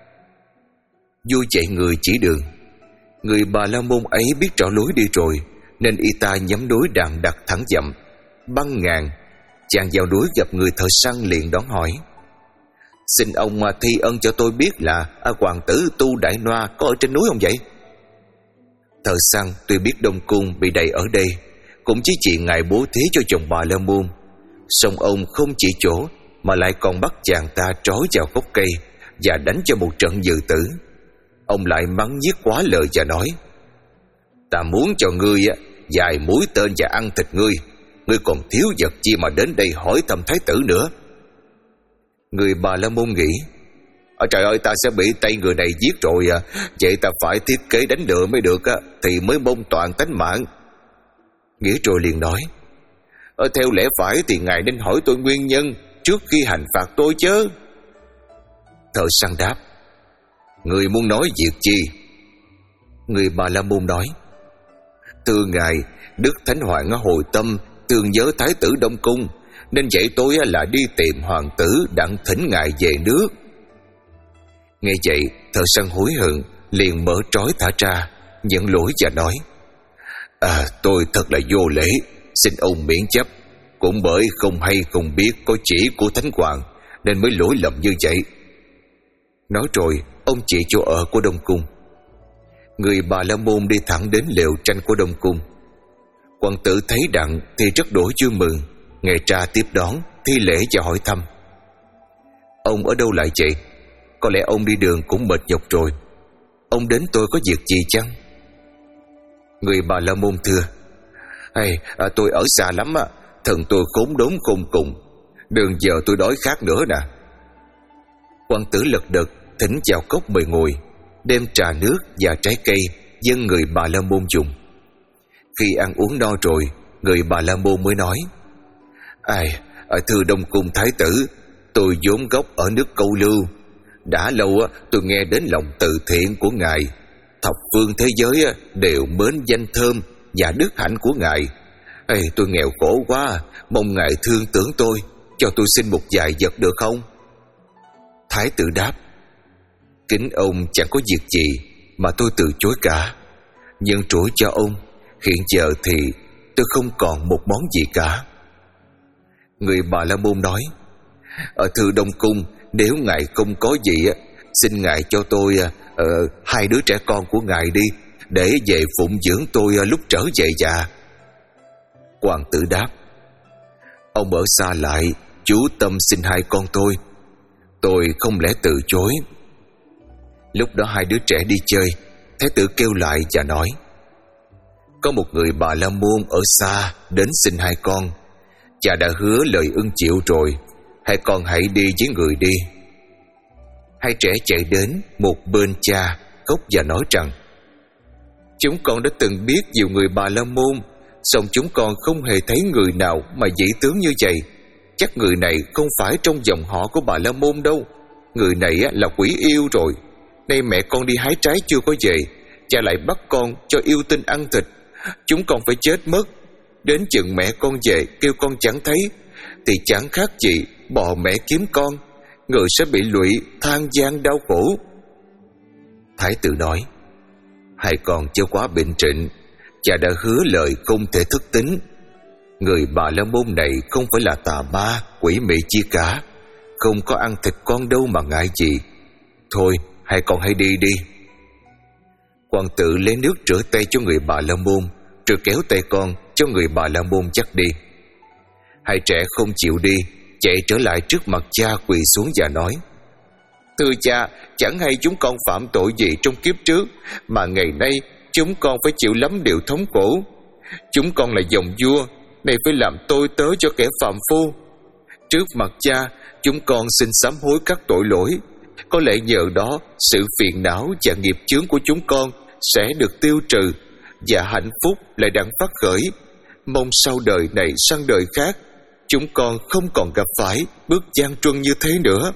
Vua chạy người chỉ đường. Người Bà La Môn ấy biết rõ lối đi rồi, nên y ta nhắm núi Đàn Đặc thẳng dặm. Băng ngàn, chàng vào núi gặp người thợ săn liền đón hỏi: Xin ông thi ân cho tôi biết là hoàng tử Tu Đại Noa có ở trên núi không vậy? Thợ săn tuy biết Đông Cung bị đầy ở đây, cũng chỉ chỉ ngài bố thí cho chồng Bà La Môn, song ông không chỉ chỗ mà lại còn bắt chàng ta trói vào gốc cây và đánh cho một trận dự tử. Ông lại mắng nhiếc quá lời và nói: Ta muốn cho ngươi dài mũi tên và ăn thịt ngươi, ngươi còn thiếu vật chi mà đến đây hỏi thăm thái tử nữa. Người Bà La Môn nghĩ: Ở trời ơi, ta sẽ bị tay người này giết rồi à. Vậy ta phải thiết kế đánh lừa mới được á, thì mới mong toàn tánh mạng. Nghĩ rồi liền nói: Ở theo lẽ phải thì ngài nên hỏi tôi nguyên nhân trước khi hành phạt tôi chứ. Thợ săn đáp: Người muốn nói việc chi? Người Bà La Môn nói: Thưa ngài, Đức Thánh Hoàng hồi tâm thương nhớ thái tử Đông Cung, nên vậy tôi là đi tìm hoàng tử đặng thỉnh ngài về nước. Nghe vậy, thợ săn hối hận liền mở trói thả ra, nhận lỗi và nói: À, tôi thật là vô lễ, xin ông miễn chấp. Cũng bởi không hay không biết có chỉ của Thánh Hoàng nên mới lỗi lầm như vậy. Nói rồi, ông chỉ chỗ ở của Đông Cung. Người Bà La Môn đi thẳng đến lều tranh của Đông Cung. Hoàng tử thấy đặng thì rất đổi vui mừng, ngày ra tiếp đón, thi lễ và hỏi thăm: Ông ở đâu lại vậy? Có lẽ ông đi đường cũng mệt nhọc rồi. Ông đến tôi có việc gì chăng? Người Bà La Môn thưa: Hay, à, tôi ở xa lắm á, thần tôi khốn đốn khôn cùng, đường giờ tôi đói khát nữa nè. Hoàng tử lật đật thỉnh vào cốc mời ngồi, đem trà nước và trái cây dâng người Bà La Môn dùng. Khi ăn uống no rồi, người Bà La Môn mới nói: Ai, thưa Đông Cung thái tử, tôi vốn gốc ở nước Câu Lưu. Đã lâu tôi nghe đến lòng từ thiện của ngài, thập phương thế giới đều mến danh thơm và đức hạnh của ngài. Ê, tôi nghèo khổ quá, mong ngài thương tưởng tôi, cho tôi xin một vài vật được không? Thái tử đáp: Kính ông chẳng có việc gì mà tôi từ chối cả, nhưng trỗi cho ông, hiện giờ thì tôi không còn một món gì cả. Người Bà La Môn nói: Ở thưa Đông Cung, nếu ngài không có gì, xin ngài cho tôi uh, hai đứa trẻ con của ngài đi, để về phụng dưỡng tôi lúc trở về già. Hoàng tử đáp: Ông ở xa lại, chú tâm xin hai con tôi. Tôi không lẽ từ chối. Lúc đó hai đứa trẻ đi chơi, Thái tử kêu lại và nói: Có một người Bà La Môn ở xa đến xin hai con. Cha đã hứa lời ưng chịu rồi, hai con hãy đi với người đi. Hai trẻ chạy đến một bên cha, khóc và nói rằng: Chúng con đã từng biết nhiều người Bà La Môn, song chúng con không hề thấy người nào mà dị tướng như vậy. Chắc người này không phải trong dòng họ của Bà La Môn đâu. Người này là quỷ yêu rồi. Nay mẹ con đi hái trái chưa có về, cha lại bắt con cho yêu tinh ăn thịt. Chúng con phải chết mất. Đến chừng mẹ con về kêu con chẳng thấy, thì chẳng khác gì bò mẹ kiếm con. Người sẽ bị lụy than gian đau khổ. Thái tử nói: Hai con chưa quá bệnh trịnh, cha đã hứa lời không thể thất tín. Người Bà La Môn này không phải là tà ma quỷ mị chi cả, không có ăn thịt con đâu mà ngại gì. Thôi hai con hãy đi đi. Hoàng tử lấy nước rửa tay cho người Bà La Môn, rồi kéo tay con cho người Bà La Môn dắt đi. Hai trẻ không chịu đi, chạy trở lại trước mặt cha quỳ xuống và nói: Thưa cha, chẳng hay chúng con phạm tội gì trong kiếp trước mà ngày nay chúng con phải chịu lắm điều thống khổ. Chúng con là dòng vua, này phải làm tôi tớ cho kẻ phàm phu. Trước mặt cha, chúng con xin sám hối các tội lỗi. Có lẽ nhờ đó sự phiền não và nghiệp chướng của chúng con sẽ được tiêu trừ, và hạnh phúc lại đặng phát khởi. Mong sau đời này sang đời khác, chúng con không còn gặp phải bước gian truân như thế nữa.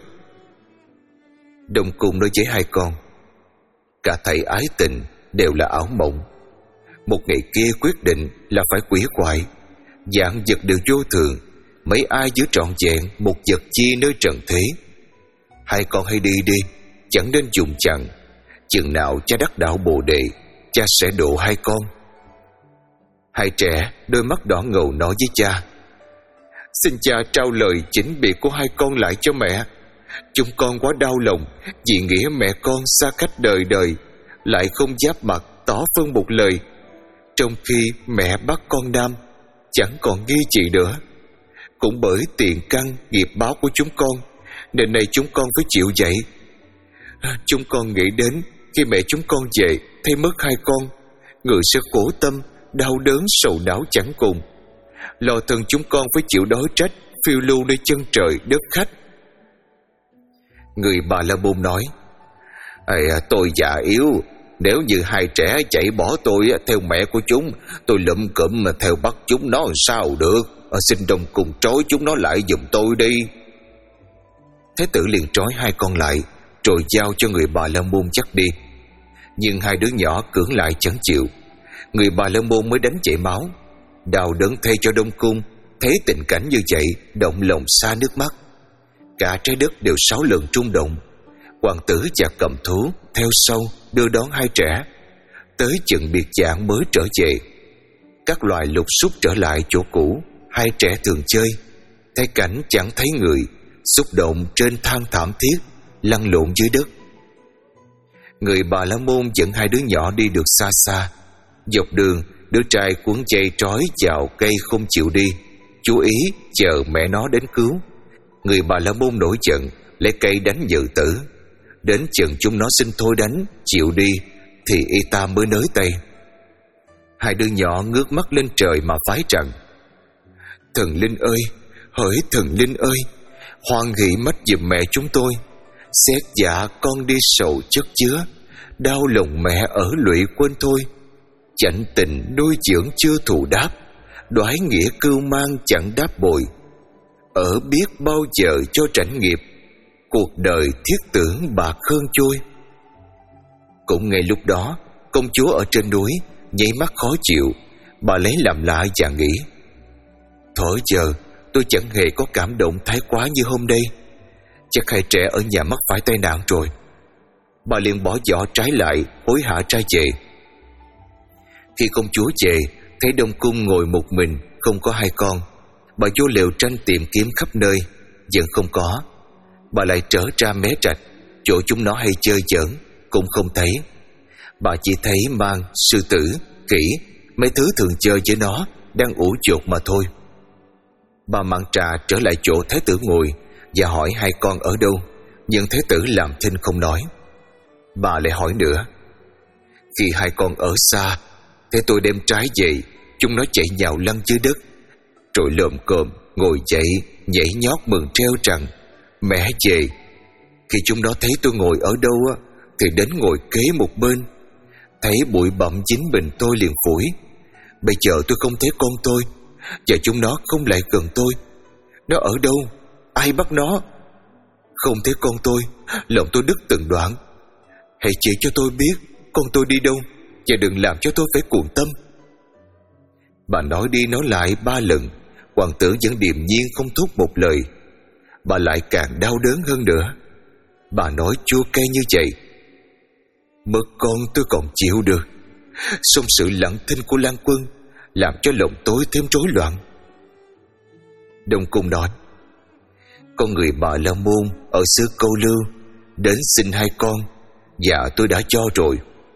Đông Cung nói với hai con: Cả thầy ái tình đều là ảo mộng. Một ngày kia quyết định là phải quỷ hoại. Vạn vật đều vô thường, mấy ai giữ trọn vẹn một vật chi nơi trần thế. Hai con hãy đi đi, chẳng nên dùng chặn. Chừng nào cha đắc đạo Bồ Đề, cha sẽ độ hai con. Hai trẻ đôi mắt đỏ ngầu nói với cha: Xin cha trao lời chỉnh biệt của hai con lại cho mẹ. Chúng con quá đau lòng vì nghĩa mẹ con xa cách đời đời, lại không giáp mặt tỏ phân một lời, trong khi mẹ bắt con nam chẳng còn nghi gì nữa. Cũng bởi tiền căn nghiệp báo của chúng con, nên nay chúng con phải chịu vậy. Chúng con nghĩ đến khi mẹ chúng con về thấy mất hai con, người sẽ khổ tâm, đau đớn, sầu não chẳng cùng. Lo thân chúng con phải chịu đói trách, phiêu lưu nơi chân trời đất khách. Người Bà La Môn nói: à, Tôi già yếu, nếu như hai trẻ chạy bỏ tôi theo mẹ của chúng, tôi lụm cụm theo bắt chúng nó làm sao được. à, Xin Đông Cung trói chúng nó lại giùm tôi đi. Thái tử liền trói hai con lại, rồi giao cho người Bà La Môn dắt đi. Nhưng hai đứa nhỏ cưỡng lại chẳng chịu. Người Bà La Môn mới đánh chảy máu. Đau đớn thay cho Đông Cung, thấy tình cảnh như vậy động lòng xa nước mắt. Cả trái đất đều sáu lần rung động. Hoàng tử và cầm thú theo sau đưa đón hai trẻ. Tới chừng biệt dạng mới trở về. Các loài lục súc trở lại chỗ cũ hai trẻ thường chơi. Thấy cảnh chẳng thấy người, xúc động trên than thảm thiết, lăn lộn dưới đất. Người Bà La Môn dẫn hai đứa nhỏ đi được xa xa. Dọc đường, đứa trai cuốn dây trói vào cây không chịu đi, chú ý chờ mẹ nó đến cứu. Người Bà La Môn nổi giận, lấy cây đánh dự tử. Đến chừng chúng nó xin thôi đánh, chịu đi, thì y ta mới nới tay. Hai đứa nhỏ ngước mắt lên trời mà phái rằng: Thần linh ơi, hỡi thần linh ơi, hoan hỷ mất giùm mẹ chúng tôi. Xét dạ con đi sầu chất chứa, đau lòng mẹ ở lụy quên thôi. Chảnh tình nuôi dưỡng chưa thù đáp, đoái nghĩa cưu mang chẳng đáp bồi. Ở biết bao giờ cho tránh nghiệp, cuộc đời thiết tưởng bạc hơn trôi. Cũng ngay lúc đó, công chúa ở trên núi nháy mắt khó chịu. Bà lấy làm lạ và nghĩ: Thổi giờ tôi chẳng hề có cảm động thái quá như hôm nay. Chắc hai trẻ ở nhà mắc phải tai nạn rồi. Bà liền bỏ vỏ trái lại, hối hả trai về. Khi công chúa về, thấy Đông Cung ngồi một mình, không có hai con. Bà vô lều tranh tìm kiếm khắp nơi, vẫn không có. Bà lại trở ra mé rạch, chỗ chúng nó hay chơi giỡn, cũng không thấy. Bà chỉ thấy mang, sư tử, khỉ, mấy thứ thường chơi với nó, đang ủ chột mà thôi. Bà mang trà trở lại chỗ thái tử ngồi và hỏi hai con ở đâu, nhưng thái tử làm thinh không nói. Bà lại hỏi nữa: Khi hai con ở xa, thế tôi đem trái về, chúng nó chạy nhào lăn dưới đất, rồi lồm cồm ngồi dậy nhảy nhót mừng treo rằng mẹ về. Khi chúng nó thấy tôi ngồi ở đâu á, thì đến ngồi kế một bên. Thấy bụi bặm dính mình tôi liền phủi. Bây giờ tôi không thấy con tôi, và chúng nó không lại gần tôi. Nó ở đâu? Ai bắt nó? Không thấy con tôi, lòng tôi đứt từng đoạn. Hãy chỉ cho tôi biết con tôi đi đâu, và đừng làm cho tôi phải cuồng tâm. Bà nói đi nói lại ba lần, hoàng tử vẫn điềm nhiên không thốt một lời. Bà lại càng đau đớn hơn nữa. Bà nói chua cay như vậy: Mất con tôi còn chịu được, song sự lặng thinh của Lan Quân làm cho lòng tôi thêm rối loạn. Đông Cung nói: Con người Bà La Môn ở xứ Câu Lưu đến xin hai con, và tôi đã cho rồi.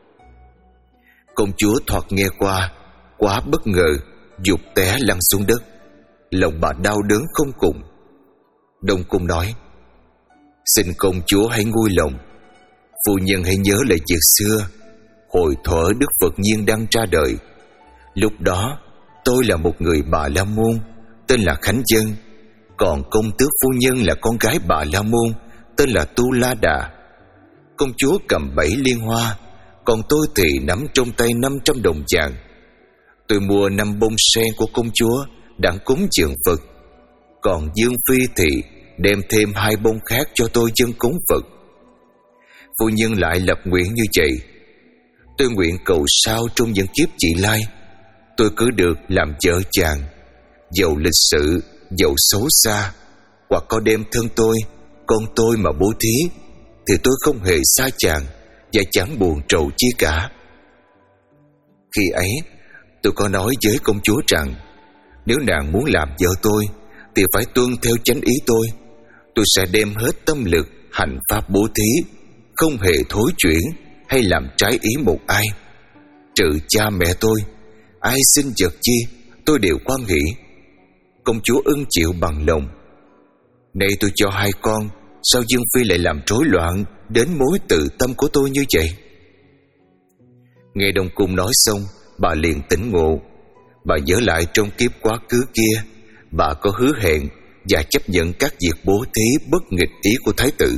Công chúa thoạt nghe qua, quá bất ngờ, giục té lăn xuống đất. Lòng bà đau đớn không cùng. Đông Cung nói: Xin công chúa hãy nguôi lòng. Phu nhân hãy nhớ lại việc xưa, hồi thuở Đức Phật Nhiên đang ra đời. Lúc đó tôi là một người Bà La Môn tên là Khánh Dân, còn công tước phu nhân là con gái Bà La Môn tên là Tu La Đà. Công chúa cầm bảy liên hoa, còn tôi thì nắm trong tay năm trăm đồng vàng. Tôi mua năm bông sen của công chúa đặng cúng dường Phật, còn Dương Phi thì đem thêm hai bông khác cho tôi dâng cúng Phật. Phu nhân lại lập nguyện như vậy: Tôi nguyện cầu sao trong những kiếp vị lai, tôi cứ được làm vợ chàng, dầu lịch sự, dầu xấu xa, hoặc có đem thân tôi, con tôi mà bố thí, thì tôi không hề xa chàng và chẳng buồn trầu chi cả. Khi ấy tôi có nói với công chúa rằng nếu nàng muốn làm vợ tôi thì phải tuân theo chánh ý tôi. Tôi sẽ đem hết tâm lực hành pháp bố thí, không hề thối chuyển hay làm trái ý một ai. Trừ cha mẹ tôi, ai xin vật chi tôi đều hoan hỷ. Công chúa ưng chịu bằng lòng. Nay tôi cho hai con, sao Dương Phi lại làm rối loạn đến mối tự tâm của tôi như vậy? Nghe Đông Cung nói xong, bà liền tỉnh ngộ. Bà nhớ lại trong kiếp quá khứ kia, bà có hứa hẹn và chấp nhận các việc bố thí bất nghịch ý của thái tử.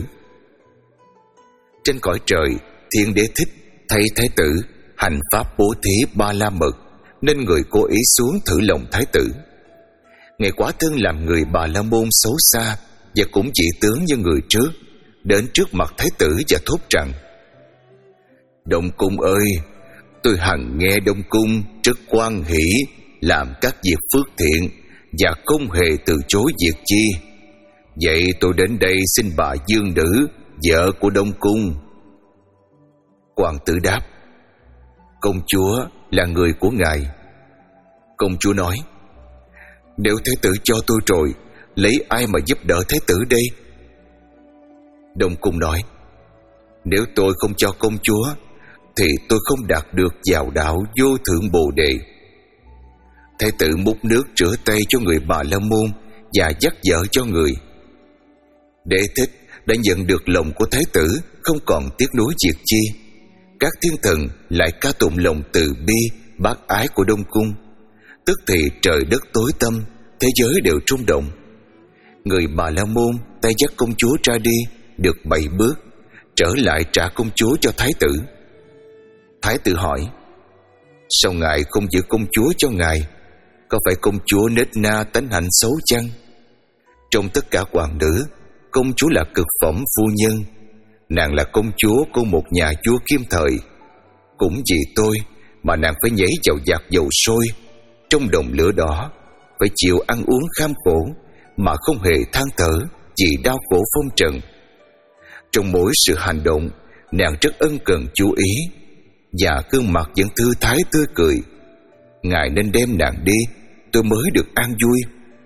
Trên cõi trời, Thiên Đế Thích thấy thái tử hành pháp bố thí ba la mật, nên người cố ý xuống thử lòng thái tử. Ngài quả thân làm người Bà La Môn xấu xa và cũng dị tướng như người trước, đến trước mặt thái tử và thốt rằng: Đông Cung ơi, tôi hằng nghe Đông Cung rất hoan hỷ làm các việc phước thiện và không hề từ chối việc chi. Vậy tôi đến đây xin bà Dương Nữ, vợ của Đông Cung. Hoàng tử đáp: Công chúa là người của ngài. Công chúa nói: Nếu thái tử cho tôi rồi, lấy ai mà giúp đỡ thái tử đây? Đông Cung nói: Nếu tôi không cho công chúa, thì tôi không đạt được vào đạo vô thượng Bồ Đề. Thái tử múc nước rửa tay cho người Bà La Môn và dắt vợ cho người. Đế Thích đã nhận được lòng của thái tử, không còn tiếc nuối việc chi. Các thiên thần lại ca tụng lòng từ bi bác ái của Đông Cung. Tức thì trời đất tối tăm, thế giới đều rung động. Người Bà La Môn tay dắt công chúa ra đi được bảy bước, trở lại trả công chúa cho thái tử. Thái tử hỏi: Sao ngài không giữ công chúa cho ngài? Có phải công chúa nết na tánh hạnh xấu chăng? Trong tất cả hoàng nữ, công chúa là cực phẩm phu nhân. Nàng là công chúa của một nhà vua kim thời. Cũng vì tôi mà nàng phải nhảy vào vạc dầu sôi, trong đồng lửa đỏ, phải chịu ăn uống kham khổ mà không hề than thở vì đau khổ phong trần. Trong mỗi sự hành động, nàng rất ân cần chú ý, và gương mặt vẫn thư thái tươi cười. Ngài nên đem nàng đi, tôi mới được an vui.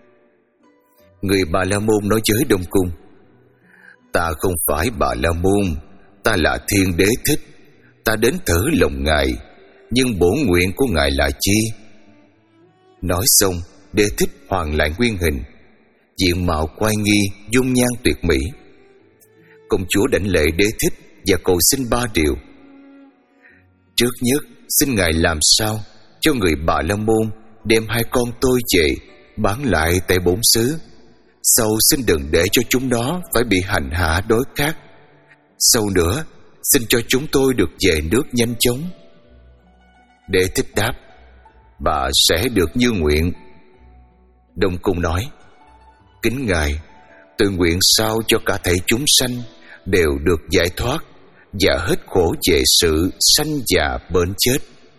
Người Bà La Môn nói với Đông Cung: Ta không phải Bà La Môn, ta là Thiên Đế Thích. Ta đến thử lòng ngài, nhưng bổn nguyện của ngài là chi? Nói xong, Đế Thích hoàn lại nguyên hình, diện mạo oai nghi, dung nhan tuyệt mỹ. Công chúa đảnh lễ Đế Thích và cầu xin ba điều. Trước nhất, xin ngài làm sao cho người Bà La Môn đem hai con tôi về bán lại tại bốn xứ. Sau xin đừng để cho chúng nó phải bị hành hạ đói khát. Sau nữa, xin cho chúng tôi được về nước nhanh chóng. Đế Thích đáp: bà sẽ được như nguyện. Đông Cung nói: kính ngài, tôi nguyện sao cho cả thảy chúng sanh đều được giải thoát và hết khổ về sự sanh già bệnh chết.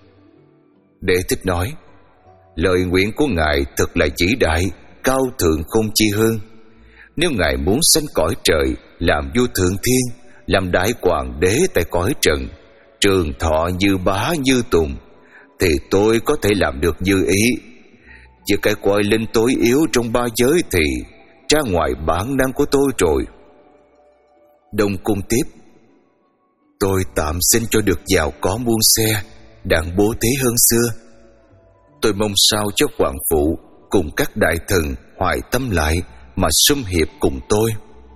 Đế Thích nói: lời nguyện của ngài thật là vĩ đại, cao thượng không chi hơn. Nếu ngài muốn sanh cõi trời, làm vua thượng thiên, làm đại hoàng đế tại cõi trần, trường thọ như bá như tùng, thì tôi có thể làm được như ý. Chứ cái quái linh tối yếu trong ba giới thì ra ngoài bản năng của tôi rồi. Đông Cung tiếp: tôi tạm xin cho được giàu có muôn xe, đặng bố thí hơn xưa. Tôi mong sao cho hoàng phụ cùng các đại thần hoài tâm lại mà sum hiệp cùng tôi.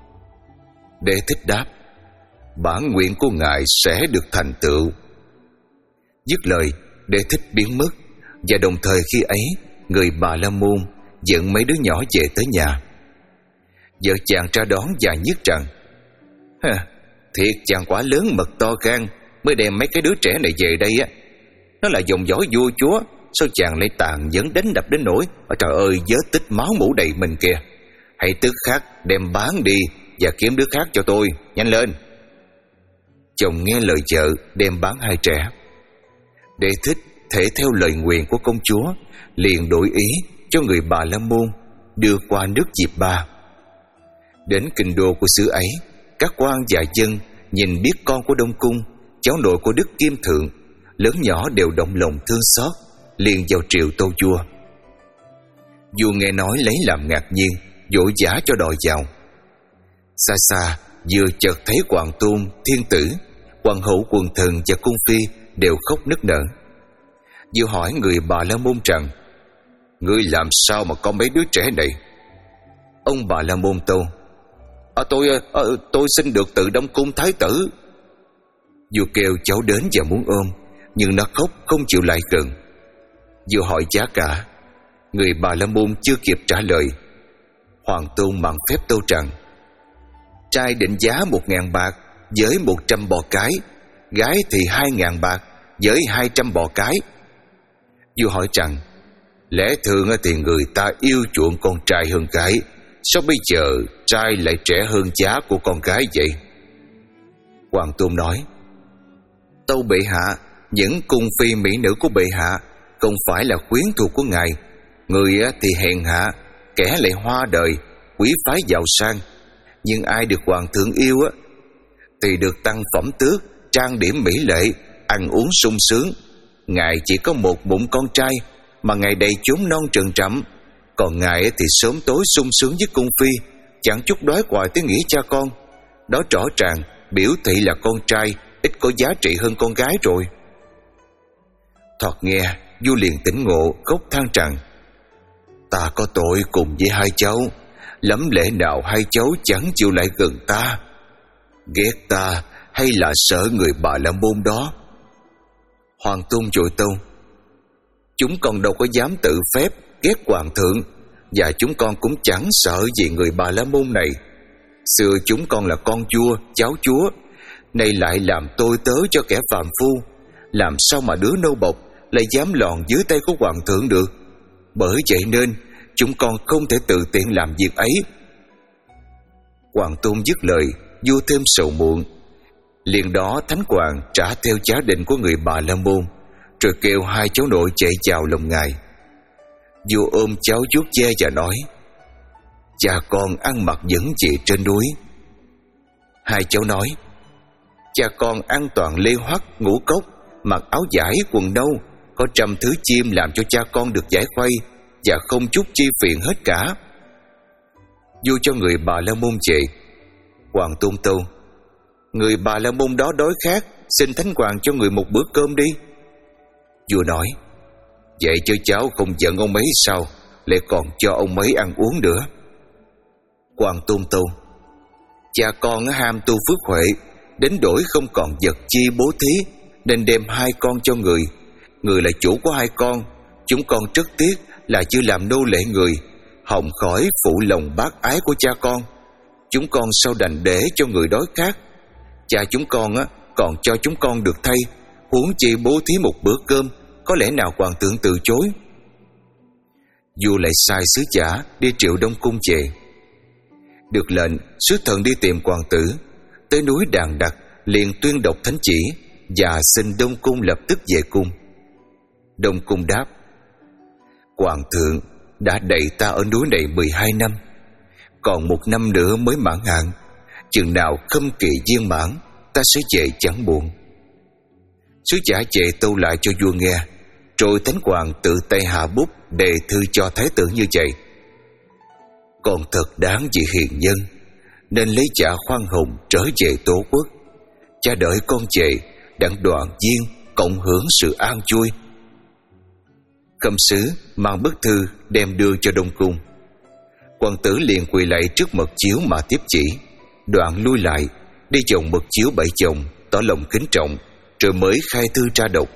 Đế Thích đáp: bản nguyện của ngài sẽ được thành tựu. Dứt lời, Đế Thích biến mất, và đồng thời khi ấy, người Bà La Môn dẫn mấy đứa nhỏ về tới nhà. Vợ chàng ra đón và nhức rằng: Hả, thiệt chàng quả lớn mật to gan mới đem mấy cái đứa trẻ này về đây á. Nó là dòng dõi vua chúa, sao chàng lại tàn nhẫn đánh đập đến nỗi trời ơi vớ tích máu mủ đầy mình kìa. Hãy tức khắc đem bán đi và kiếm đứa khác cho tôi, nhanh lên. Chồng nghe lời vợ đem bán hai trẻ. Đế Thích thể theo lời nguyện của công chúa, liền đổi ý cho người Bà La Môn đưa qua nước Diệp Ba. Đến kinh đô của xứ ấy, các quan và dân nhìn biết con của Đông Cung, cháu nội của Đức Kim Thượng, lớn nhỏ đều động lòng thương xót, liền vào triều tâu vua. Vua nghe nói lấy làm ngạc nhiên, vội vã cho đòi vào. Xa xa vừa chợt thấy Hoàng Tôn, Thiên Tử, Hoàng hậu, quần thần và cung phi đều khóc nức nở. Vua hỏi người Bà La Môn rằng: ngươi làm sao mà có mấy đứa trẻ này? Ông Bà La Môn tâu: à, tôi à, tôi xin được từ Đông Cung thái tử. Vua kêu cháu đến và muốn ôm, nhưng nó khóc không chịu lại gần. Vua hỏi giá cả. Người Bà La Môn chưa kịp trả lời, Hoàng Tôn mặng phép tâu rằng: trai định giá một ngàn bạc với một trăm bò cái, gái thì hai ngàn bạc với hai trăm bò cái. Vua hỏi rằng: lẽ thường thì người ta yêu chuộng con trai hơn gái, sao bây giờ trai lại trẻ hơn giá của con gái vậy? Hoàng Tôn nói: tâu bệ hạ, những cung phi mỹ nữ của bệ hạ không phải là quyến thuộc của ngài. Người thì hèn hạ, kẻ lại hoa đời, quý phái giàu sang. Nhưng ai được hoàng thượng yêu á thì được tăng phẩm tước, trang điểm mỹ lệ, ăn uống sung sướng. Ngài chỉ có một bụng con trai mà ngài đầy chốn non trần trẫm, còn ngài thì sớm tối sung sướng với cung phi, chẳng chút đói hoài tới nghĩa cha con. Đó rõ ràng biểu thị là con trai ít có giá trị hơn con gái rồi. Thoạt nghe, vua liền tỉnh ngộ, khóc than rằng: ta có tội cùng với hai cháu, lắm lẽ nào hai cháu chẳng chịu lại gần ta? Ghét ta hay là sợ người Bà La Môn đó? Hoàng Tôn vội tâu: chúng con đâu có dám tự phép ghét hoàng thượng, và chúng con cũng chẳng sợ gì người Bà La Môn này. Xưa chúng con là con vua, cháu chúa, nay lại làm tôi tớ cho kẻ phàm phu. Làm sao mà đứa nô bộc lại dám lòn dưới tay của hoàng thượng được? Bởi vậy nên chúng con không thể tự tiện làm việc ấy. Hoàng Tôn dứt lời, vua thêm sầu muộn. Liền đó thánh hoàng trả theo giá định của người Bà La Môn, rồi kêu hai cháu nội chạy chào lòng ngài. Vua ôm cháu vuốt ve và nói: cha con ăn mặc vẫn vậy trên núi. Hai cháu nói: cha con ăn toàn lê hoắc, ngũ cốc, mặc áo vải, quần nâu, có trăm thứ chim làm cho cha con được giải khuây, và không chút chi phiền hết cả. Vua cho người Bà La Môn về. Hoàng Tôn tâu: người Bà La Môn đó đói khát, xin thánh hoàng cho người một bữa cơm đi. Vua nói: Vậy chứ cháu không giận ông ấy sao, lại còn cho ông ấy ăn uống nữa? Quan Tôn Tâu: Cha con ham tu phước huệ, đến đổi không còn vật chi bố thí, nên đem hai con cho người. Người là chủ của hai con, chúng con rất tiếc là chưa làm nô lệ người, hòng khỏi phụ lòng bác ái của cha con. Chúng con sao đành để cho người đói khát. Cha chúng con á còn cho chúng con được thay, huống chi bố thí một bữa cơm, có lẽ nào hoàng thượng từ chối? Vua lại sai sứ giả đi triệu Đông Cung về. Được lệnh, sứ thần đi tìm hoàng tử. Tới núi Đàn Đặc, liền tuyên đọc thánh chỉ và xin Đông Cung lập tức về cung. Đông Cung đáp: Hoàng thượng đã đày ta ở núi này mười hai năm, còn một năm nữa mới mãn hạn. Chừng nào khâm kỳ viên mãn, ta sẽ về chẳng buồn. Sứ giả về tâu lại cho vua nghe, rồi thánh hoàng tự tay hạ bút đề thư cho thái tử như vậy: Con thật đáng vì hiền nhân, nên lấy trả khoan hùng trở về tổ quốc. Cha đợi con về, đặng đoàn viên cộng hưởng sự an vui. Khâm sứ mang bức thư đem đưa cho Đông Cung. Hoàng tử liền quỳ lạy trước mật chiếu mà tiếp chỉ, đoạn lui lại, đi vòng mật chiếu bảy vòng, tỏ lòng kính trọng, rồi mới khai thư tra đọc.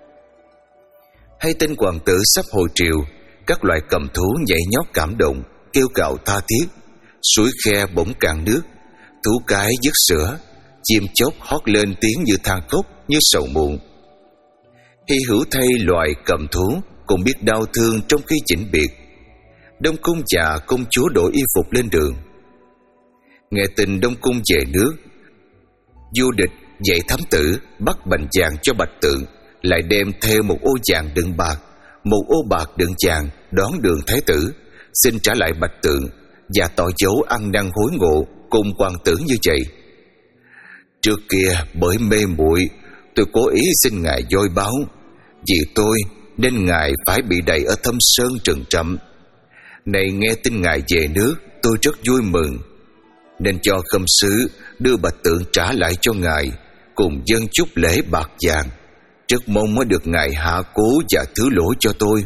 Hay tin hoàng tử sắp hồi triều, các loại cầm thú nhảy nhót cảm động, kêu cào tha thiết. Suối khe bỗng cạn nước, thú cái dứt sữa, chim chóc hót lên tiếng như than khóc, như sầu muộn. Hy hữu thay loài cầm thú cũng biết đau thương trong khi chỉnh biệt. Đông Cung và công chúa đổi y phục lên đường. Nghe tin Đông Cung về nước, vua địch dạy thám tử bắt bành vàng cho Bạch Tượng, lại đem theo một ô vàng đựng bạc, một ô bạc đựng vàng đón đường thái tử, xin trả lại Bạch Tượng và tỏ dấu ăn năn hối ngộ cùng hoàng tử như vậy. Trước kia bởi mê muội, tôi cố ý xin ngài doi báo, vì tôi nên ngài phải bị đày ở thâm sơn rừng rậm. Này nghe tin ngài về nước, tôi rất vui mừng, nên cho khâm sứ đưa Bạch Tượng trả lại cho ngài, cùng dâng chút lễ bạc vàng, rất mong mới được ngài hạ cố và thứ lỗi cho tôi.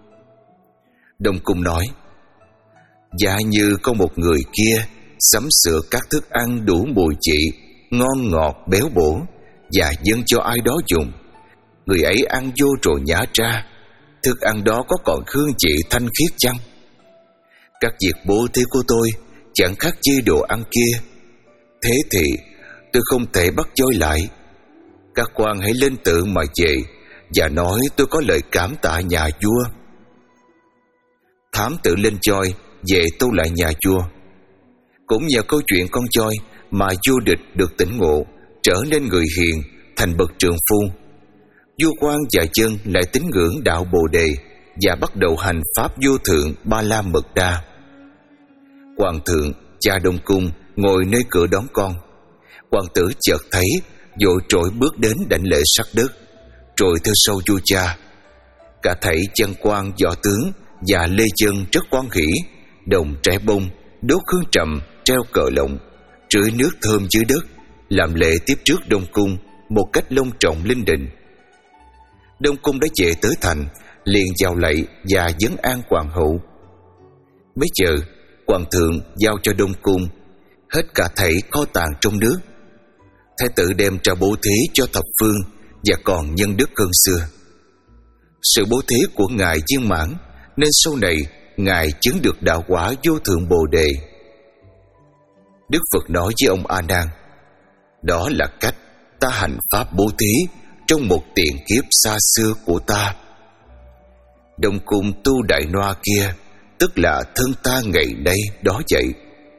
Đông Cung nói: Giả như có một người kia sắm sửa các thức ăn đủ mùi vị, ngon ngọt béo bổ, và dâng cho ai đó dùng, người ấy ăn vô rồi nhả ra, thức ăn đó có còn hương vị thanh khiết chăng? Các việc bố thí của tôi chẳng khác chi đồ ăn kia. Thế thì tôi không thể bắt trôi lại. Các quan hãy lên tượng mà về, và nói tôi có lời cảm tạ nhà vua. Thám tử lên choi về tâu lại nhà vua. Cũng nhờ câu chuyện con choi mà vua địch được tỉnh ngộ, trở nên người hiền, thành bậc trượng phu. Vua Quan và dân lại tín ngưỡng đạo Bồ Đề và bắt đầu hành pháp vô thượng Ba La Mật Đa. Hoàng thượng, cha Đông Cung ngồi nơi cửa đón con. Hoàng tử chợt thấy, vội trội bước đến đảnh lễ sát đất, rồi theo sau vua cha. Cả thảy chân quan võ tướng và lê dân rất quan hỷ, đồng trẻ bông, đốt hương trầm, treo cờ lộng, rưới nước thơm dưới đất, làm lễ tiếp trước Đông Cung một cách long trọng linh đình. Đông Cung đã về tới thành, liền vào lạy và vấn an hoàng hậu. Bấy giờ hoàng thượng giao cho Đông Cung hết cả thảy kho tàng trong nước. Thái tử đem ra bố thí cho thập phương và còn nhân đức hơn xưa. Sự bố thí của ngài viên mãn, nên sau này ngài chứng được đạo quả vô thượng Bồ Đề. Đức Phật nói với ông A Nan: đó là cách ta hành pháp bố thí trong một tiền kiếp xa xưa của ta. Đông Cung tu đại noa kia, tức là thân ta ngày nay đó vậy.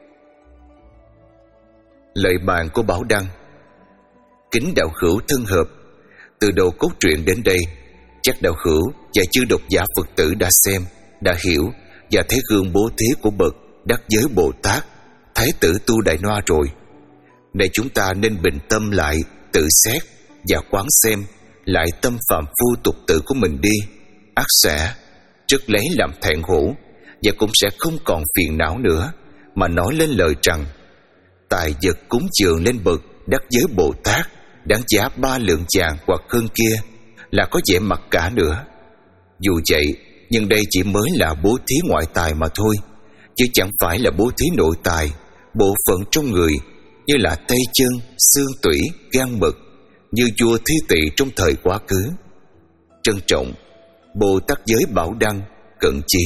Lời bàn của Bảo Đăng. Kính đạo hữu thân hợp, từ đầu cốt truyện đến đây, chắc đạo hữu và chư độc giả Phật tử đã xem, đã hiểu và thấy gương bố thí của bậc đắc giới Bồ Tát, Thái tử tu đại noa rồi. Này chúng ta nên bình tâm lại, tự xét và quán xem lại tâm phạm phu tục tử của mình đi, ắt sẽ rất lấy làm thẹn hổ, và cũng sẽ không còn phiền não nữa, mà nói lên lời rằng tài vật cúng dường lên bậc đắc giới Bồ Tát đáng giá ba lượng vàng hoặc hơn kia là có vẻ mặc cả nữa. Dù vậy, nhưng đây chỉ mới là bố thí ngoại tài mà thôi, chứ chẳng phải là bố thí nội tài, bộ phận trong người như là tay chân, xương tủy, gan mật, như vua Thi Tỵ trong thời quá khứ. Trân trọng, Bồ Tát Giới Bảo Đăng, Cận Chí.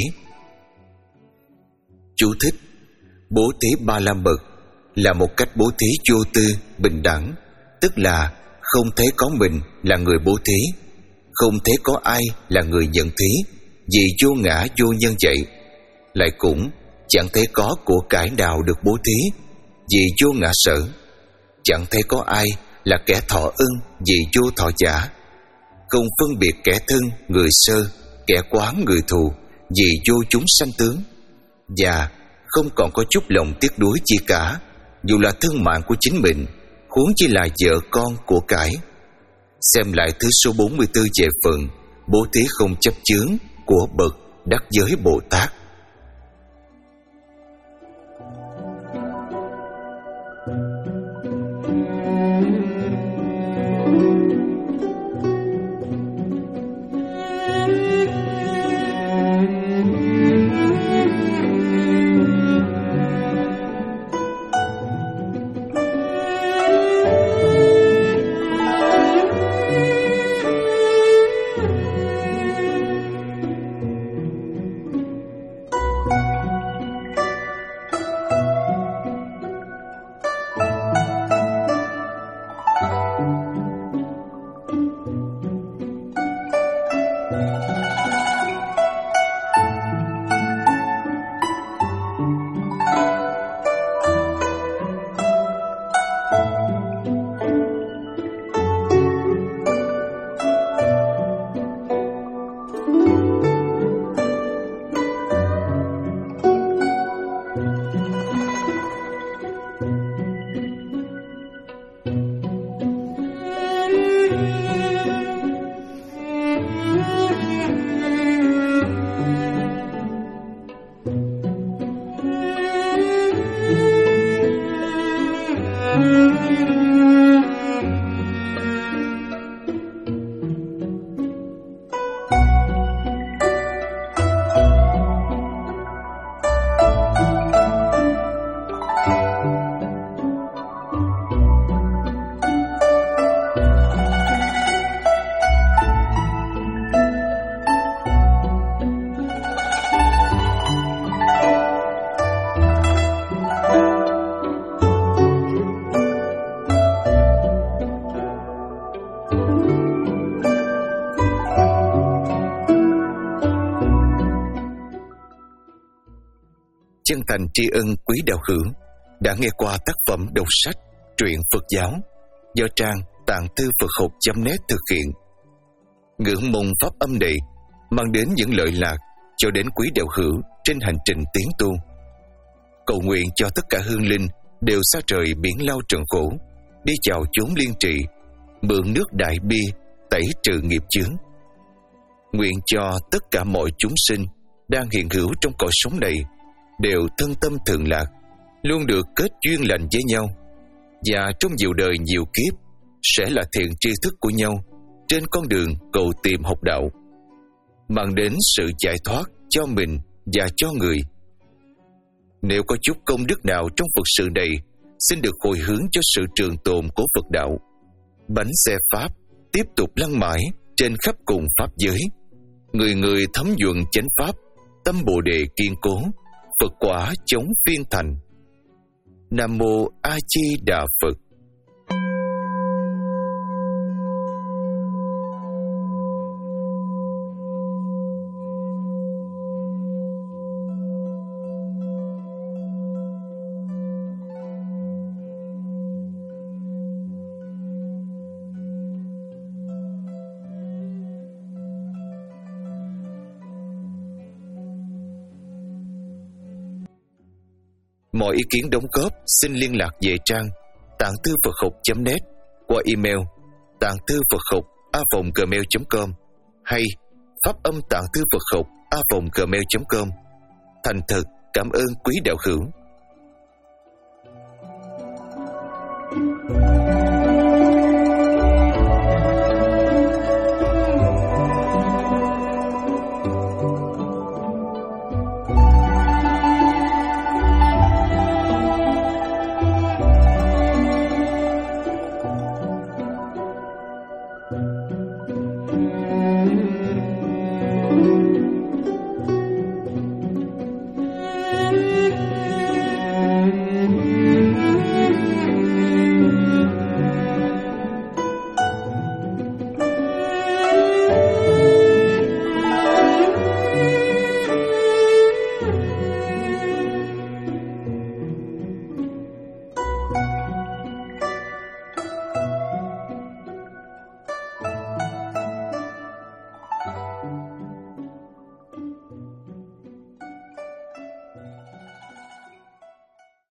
Chú thích: bố thí ba la mật là một cách bố thí vô tư, bình đẳng, tức là không thấy có mình là người bố thí, không thấy có ai là người nhận thí, vì vô ngã vô nhân vậy. Lại cũng chẳng thấy có của cải nào được bố thí, vì vô ngã sở. Chẳng thấy có ai là kẻ thọ ân, vì vô thọ giả. Không phân biệt kẻ thân, người sơ, kẻ quán, người thù, vì vô chúng sanh tướng. Và không còn có chút lòng tiếc nuối chi cả, dù là thân mạng của chính mình, huống chi là vợ con, của cải. Xem lại thứ số bốn mươi tư về phần bố thí không chấp chướng của bậc đắc giới Bồ Tát. Chân thành tri ân quý đạo hữu đã nghe qua tác phẩm đọc sách truyện Phật giáo do trang tạng thư Phật học chấm net thực hiện. Ngưỡng mong pháp âm này mang đến những lợi lạc cho đến quý đạo hữu trên hành trình tiến tu. Cầu nguyện cho tất cả hương linh đều xa trời biển lao trần khổ, đi vào chốn liên trị, mượn nước đại bi tẩy trừ nghiệp chướng. Nguyện cho tất cả mọi chúng sinh đang hiện hữu trong cõi sống này đều thân tâm thường lạc, luôn được kết duyên lành với nhau, và trong nhiều đời nhiều kiếp sẽ là thiện tri thức của nhau trên con đường cầu tìm học đạo, mang đến sự giải thoát cho mình và cho người. Nếu có chút công đức nào trong Phật sự này, xin được hồi hướng cho sự trường tồn của Phật đạo. Bánh xe Pháp tiếp tục lăn mãi trên khắp cùng Pháp giới, người người thấm nhuận chánh Pháp, tâm Bồ Đề kiên cố, Phật quả chống phiên thành. Nam Mô A Di Đà Phật. Mọi ý kiến đóng góp xin liên lạc về trang tạng thư Phật học chấm net qua email tạng thư Phật học a vòng gmail chấm com hay pháp âm tạng thư Phật học a vòng gmail chấm com. Thành thật cảm ơn quý đạo hữu.